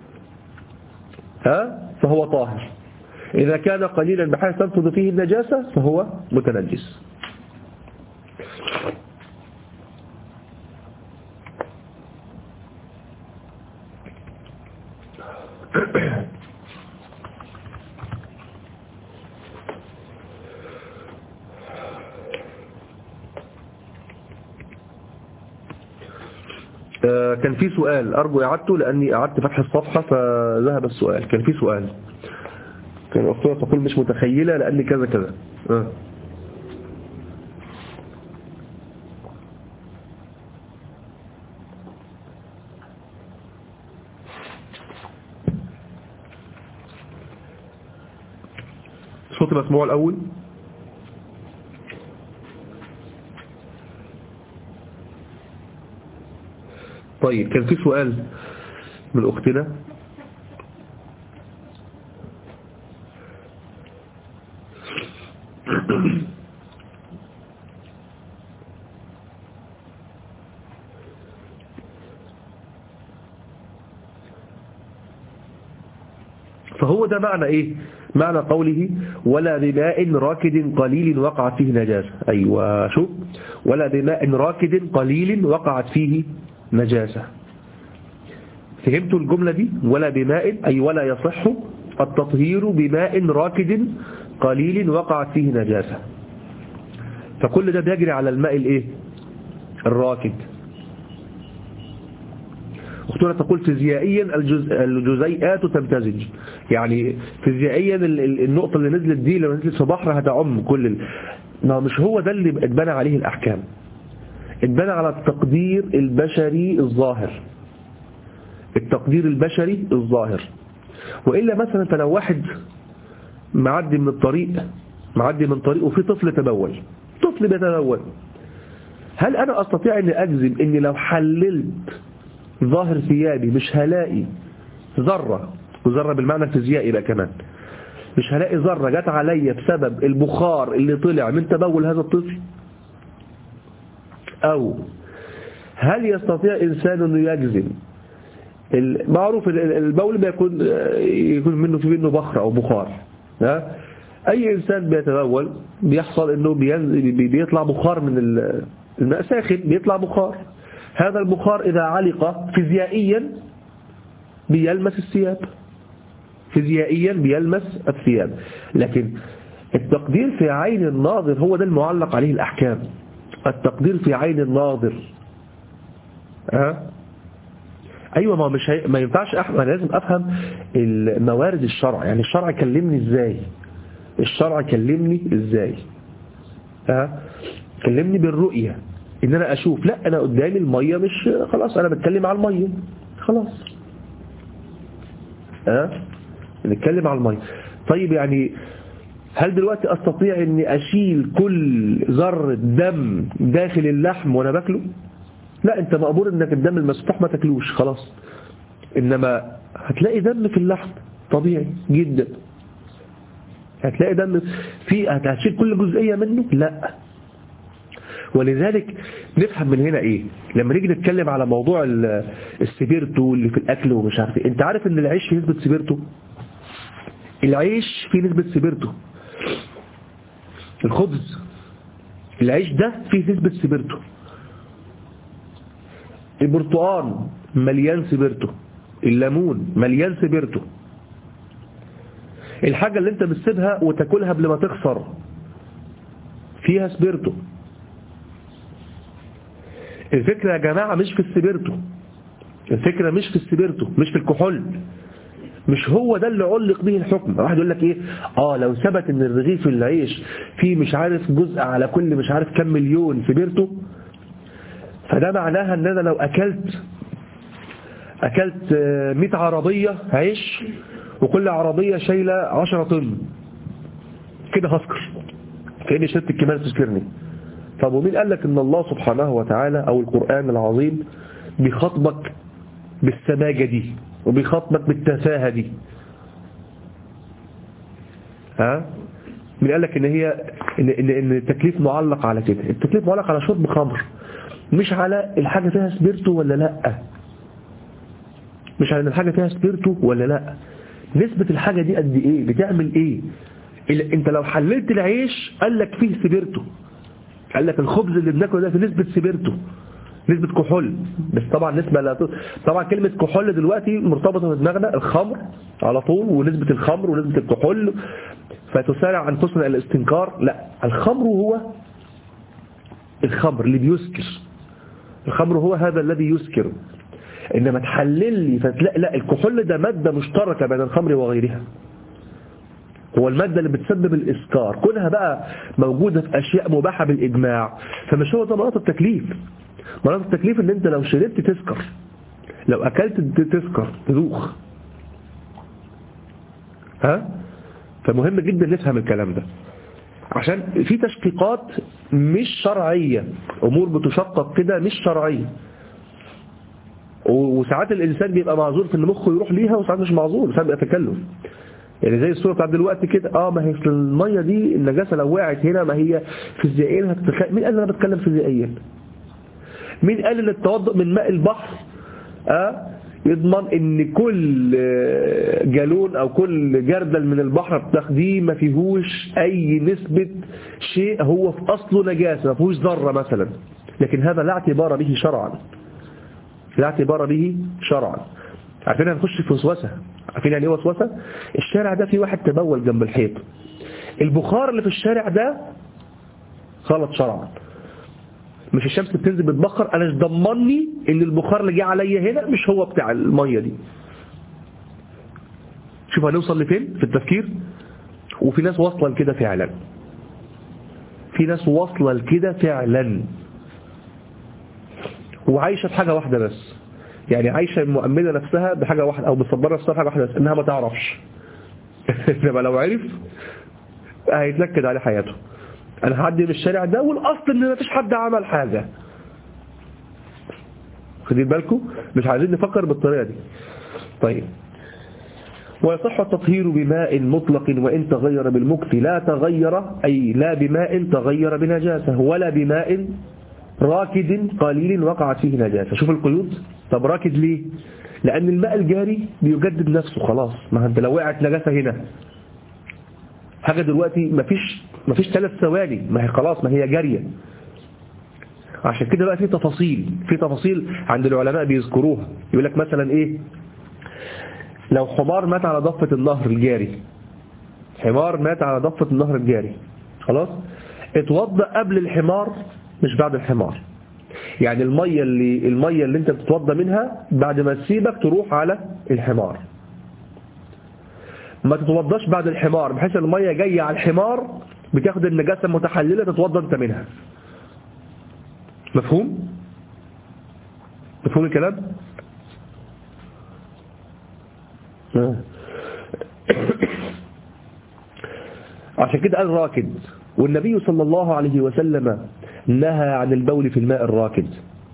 ها فهو طاهر، إذا كان قليلا بحيث تنفذ فيه النجاسة فهو متنجس. كان في سؤال أرجو إعادته لأني أعدت فتح الصفحة فذهب السؤال. كان في سؤال، كان أختها تقول مش متخيلة لأني كذا كذا. أه. صوتي مسموع الأول؟ طيب كان في سؤال من أختنا فهو ده معنى إيه؟ معنى قوله ولا بماء راكد قليل وقعت فيه نجاسة. أيوة شوف، ولا بماء راكد قليل وقعت فيه نجاسة. فهمتوا الجملة دي؟ ولا بماء أي ولا يصح التطهير بماء راكد قليل وقعت فيه نجاسة. فكل ده بيجري على الماء الايه؟ الراكد. أختنا تقول فيزيائيا الجزيئات تمتزج، يعني فيزيائيا النقطة اللي نزلت دي لما نزلت في بحر هتعم كل ال... ما مش هو ده اللي اتبنى عليه الأحكام، اتبنى على التقدير البشري الظاهر، التقدير البشري الظاهر. وإلا مثلا فلو واحد معدي من الطريق معدي من طريق وفي طفل تبول، طفل بيتبول، هل أنا أستطيع أن أجزم أني لو حللت ظاهر ثيابي مش هلاقي ذرة، وذرة بالمعنى الفيزيائي بقى كمان، مش هلاقي ذرة جت عليا بسبب البخار اللي طلع من تبول هذا الطفل؟ أو هل يستطيع إنسان أنه يجزم؟ معروف البول بيكون يكون منه في منه بخر أو بخار، ها؟ أي إنسان بيتبول بيحصل أنه بيطلع بخار من الماء ساخن، بيطلع بخار. هذا البخار إذا علق فيزيائيا بيلمس الثياب، فيزيائيا بيلمس الثياب، لكن التقدير في عين الناظر هو ده المعلق عليه الأحكام. التقدير في عين الناظر أه؟ أيوة، ما مش هي... ما ينفعش أحمد، أنا لازم أفهم الموارد الشرع، يعني الشرع كلمني إزاي، الشرع كلمني إزاي أه؟ كلمني بالرؤية، إن أنا أشوف، لا أنا قدامي المية، مش خلاص أنا بتكلم على المية خلاص أه؟ نتكلم على المية. طيب يعني هل دلوقتي أستطيع أني أشيل كل ذرة دم داخل اللحم وأنا باكله؟ لا، أنت مأمور أنك الدم المسفوح ما تاكلوش خلاص، إنما هتلاقي دم في اللحم طبيعي جدا، هتلاقي دم في، هتشيل كل جزئية منه؟ لا. ولذلك نفهم من هنا إيه لما نيجي نتكلم على موضوع السبيرتو اللي في الأكل ومش عارف إيه. أنت عارف أن العيش فيه نسبة سبيرتو؟ العيش فيه نسبة سبيرتو، الخبز، العيش ده فيه نسبة سبيرتو، البرتقال مليان سبيرتو، الليمون مليان سبيرتو، الحاجة اللي انت بتسيبها وتاكلها قبل ما تخسر فيها سبيرتو. الفكرة يا جماعة مش في السبيرتو، الفكرة مش في السبيرتو، مش في الكحول، مش هو ده اللي علق به الحكم. واحد يقول لك ايه، اه لو ثبت ان الرغيف العيش فيه مش عارف جزء على كل مش عارف كم مليون سبيرتو، فده معناها ان انا لو اكلت اكلت مئة عربية عيش وكل عربية شايلة عشرة طن كده هسكر، كأني شربت الكمال تسكرني. طب ومين قال لك ان الله سبحانه وتعالى او القرآن العظيم بيخاطبك بالسماجة دي وبيخاطبك بالتفاهة دي؟ ها؟ مين قال لك ان هي ان ان, إن التكليف معلق على كده؟ التكليف معلق على شرب خمر، مش على الحاجة فيها سبيرتو ولا لا، مش على الحاجة فيها سبيرتو ولا لا، نسبة الحاجة دي قد ايه، بتعمل ايه. انت لو حللت العيش قال لك فيه سبيرتو، قال لك الخبز اللي بناكله ده في نسبة سبيرتو، نسبة كحول، بس طبعا نسبة لا ت... طبعا كلمة كحول دلوقتي مرتبطة في دماغنا الخمر على طول، ونسبة الخمر ونسبة الكحول، فتسارع أنفسنا إلى الاستنكار. لا، الخمر هو الخمر اللي بيسكر، الخمر هو هذا الذي يسكر، إنما تحلل لي فتلاقي لا، الكحول ده مادة مشتركة بين الخمر وغيرها، هو المادة اللي بتسبب الإسكار، كونها بقى موجودة في أشياء مباحة بالإجماع، فمش هو ده مناط التكليف. مناط التكليف ان انت لو شربت تسكر، لو اكلت تسكر تدوخ. ها؟ فمهم جدا نفهم الكلام ده، عشان في تشقيقات مش شرعية، امور بتشقق كده مش شرعية، وساعات الانسان بيبقى معذور في ان مخه يروح ليها، وساعات مش معذور، ساعات بيبقى تكلف. يعني زي الصورة بتاعت دلوقتي كده، اه ما هي في المية دي النجاسة لو وقعت هنا ما هي فيزيائيا هتتخيل. مين قال انا بتكلم فيزيائيا؟ مين قال ان التوضؤ من ماء البحر اه يضمن ان كل جالون او كل جردل من البحر بتاخديه ما فيهوش اي نسبة شيء هو في اصله نجاسة، ما فيهوش ذرة مثلا، لكن هذا لا اعتبار به شرعا، لا اعتبار به شرعا. عارفين هنخش في وسوسة، عارفين يعني ايه وسوسة؟ الشارع ده فيه واحد تبول جنب الحيط، البخار اللي في الشارع ده غلط شرعا، مش الشمس بتنزل بتبخر، انا مش ضمني ان البخار اللي جه عليا هنا مش هو بتاع الميه دي. شوف هنوصل لفين في التفكير. وفي ناس واصله لكده فعلا، في ناس واصله لكده فعلا وعايشه في حاجه واحده بس، يعني عايشه مؤمنه نفسها بحاجه واحده او مصبره نفسها بحاجه واحده بس، انها ما تعرفش. انما لو عرف هيتنكد عليه حياته. انا هعدي من الشارع ده والاصل ان مفيش حد عمل حاجه. خدين بالكم، مش عايزين نفكر بالطريقه دي. طيب، ويصح التطهير بماء مطلق وان تغير بالمكث لا تغير، اي لا بماء تغير بنجاسه ولا بماء راكد قليل وقعت فيه نجاسه. شوف القيود. طب راكد ليه؟ لان الماء الجاري بيجدد نفسه خلاص، ما انت لو وقعت نجاسه هنا حاجه دلوقتي مفيش مفيش ثلاث ثواني، ما هي خلاص ما هي جاريه عشان كده بقى في تفاصيل في تفاصيل عند العلماء بيذكروها. يقول لك مثلا ايه، لو حمار مات على ضفة النهر الجاري، حمار مات على ضفة النهر الجاري، خلاص اتوضأ قبل الحمار مش بعد الحمار. يعني المية اللي المية اللي انت بتتوضأ منها بعد ما تسيبك تروح على الحمار، ما تتوضاش بعد الحمار، بحيث المية جاية على الحمار بتاخد النجاسة المتحللة تتوضا انت منها. مفهوم؟ مفهوم الكلام؟ عشان كده قال راكد، والنبي صلى الله عليه وسلم نهى عن البول في الماء الراكد.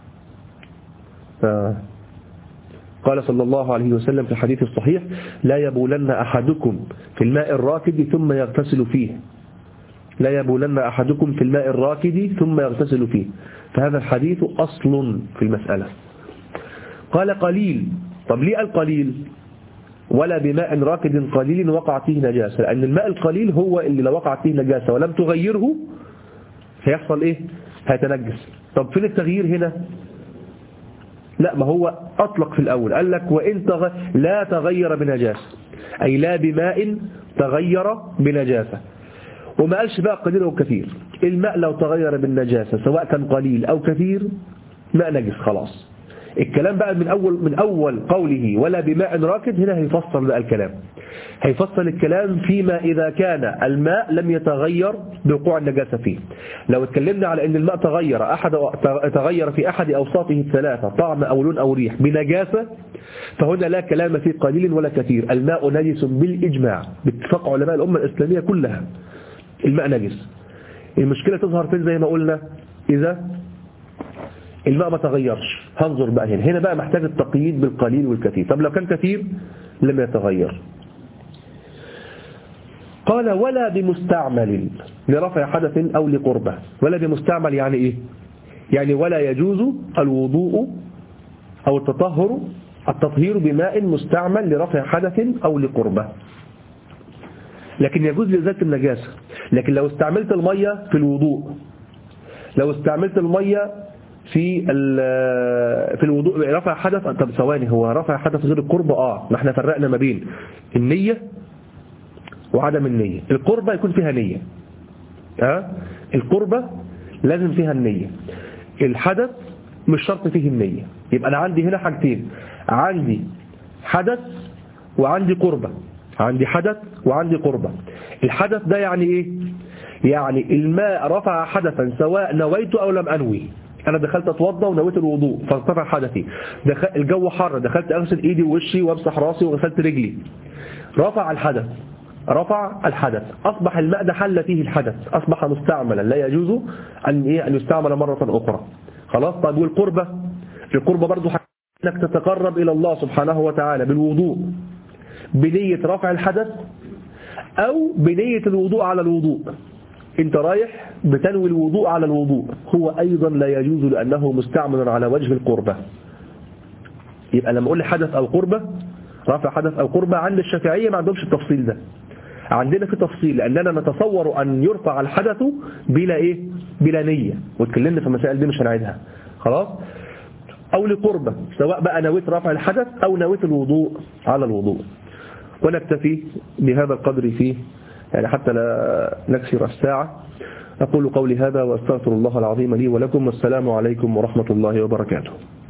قال صلى الله عليه وسلم في الحديث الصحيح: لا يبولن أحدكم في الماء الراكد ثم يغتسل فيه، لا يبولن أحدكم في الماء الراكد ثم يغتسل فيه. فهذا الحديث أصل في المسألة. قال قليل، طب ليه قال قليل؟ ولا بماء راكد قليل وقعت فيه نجاسة، لأن الماء القليل هو اللي لو وقعت فيه نجاسة ولم تغيره هيحصل إيه؟ هيتنجس. طب فين التغيير هنا؟ لا، ما هو أطلق في الأول، قال لك وإن تغ... لا تغير بنجاسة، أي لا بماء تغير بنجاسة. وما قالش بقى قليل أو كثير. الماء لو تغير بالنجاسة سواء كان قليل أو كثير ماء نجس خلاص. الكلام بقى من أول من أول قوله ولا بماء راكد، هنا هيفصل بقى الكلام، هيفصل الكلام فيما إذا كان الماء لم يتغير بوقوع النجاسة فيه. لو اتكلمنا على أن الماء تغير أحد تغير في أحد أوصافه الثلاثة، طعم أو لون أو ريح، بنجاسة، فهنا لا كلام في قليل ولا كثير. الماء نجس بالإجماع باتفاق علماء الأمة الإسلامية كلها، الماء نجس. المشكلة تظهر فين؟ زي ما قلنا إذا الماء ما تغيرش. هنظر بقى هنا هنا بقى محتاج التقييد بالقليل والكثير. طب لو كان كثير لم يتغير. قال ولا بمستعمل لرفع حدث أو لقربة. ولا بمستعمل يعني إيه؟ يعني ولا يجوز الوضوء أو التطهر التطهير بماء مستعمل لرفع حدث أو لقربة، لكن يجوز لإزالة النجاسة. لكن لو استعملت المية في الوضوء، لو استعملت المية في في الوضوء رفع حدث، طب ثواني، هو رفع حدث غير القربة؟ اه ما احنا فرقنا ما بين النية وعدم النية. القربة يكون فيها نية، اه القربة لازم فيها النية، الحدث مش شرط فيه النية. يبقى انا عندي هنا حاجتين، عندي حدث وعندي قربة، عندي حدث وعندي قربة. الحدث ده يعني ايه؟ يعني الماء رفع حدثا سواء نويت او لم انوي. انا دخلت اتوضى ونويت الوضوء فارتفع حدثي، دخل الجو حر، دخلت اغسل ايدي ووشي وامسح راسي وغسلت رجلي، رفع الحدث، رفع الحدث، اصبح الماء ده حل فيه الحدث، اصبح مستعملا لا يجوز ان ايه ان يستعمل مرة اخرى. خلاص. طب والقربة؟ القربة برضو انك تتقرب الى الله سبحانه وتعالى بالوضوء بنية رفع الحدث او بنية الوضوء على الوضوء. انت رايح بتنوي الوضوء على الوضوء، هو ايضا لا يجوز لانه مستعمل على وجه القربة. يبقى لما اقول لي حدث او قربة، رفع حدث او قربة، عند الشافعية ما عندهمش التفصيل ده، عندنا في تفصيل، لاننا نتصور ان يرفع الحدث بلا ايه؟ بلا نية، واتكلمنا في المسائل دي مش هنعيدها. خلاص. او لقربة، سواء بقى نويت رفع الحدث او نويت الوضوء على الوضوء. ونكتفي بهذا القدر فيه يعني حتى لا نكسر الساعة. أقول قولي هذا وأستغفر الله العظيم لي ولكم، والسلام عليكم ورحمة الله وبركاته.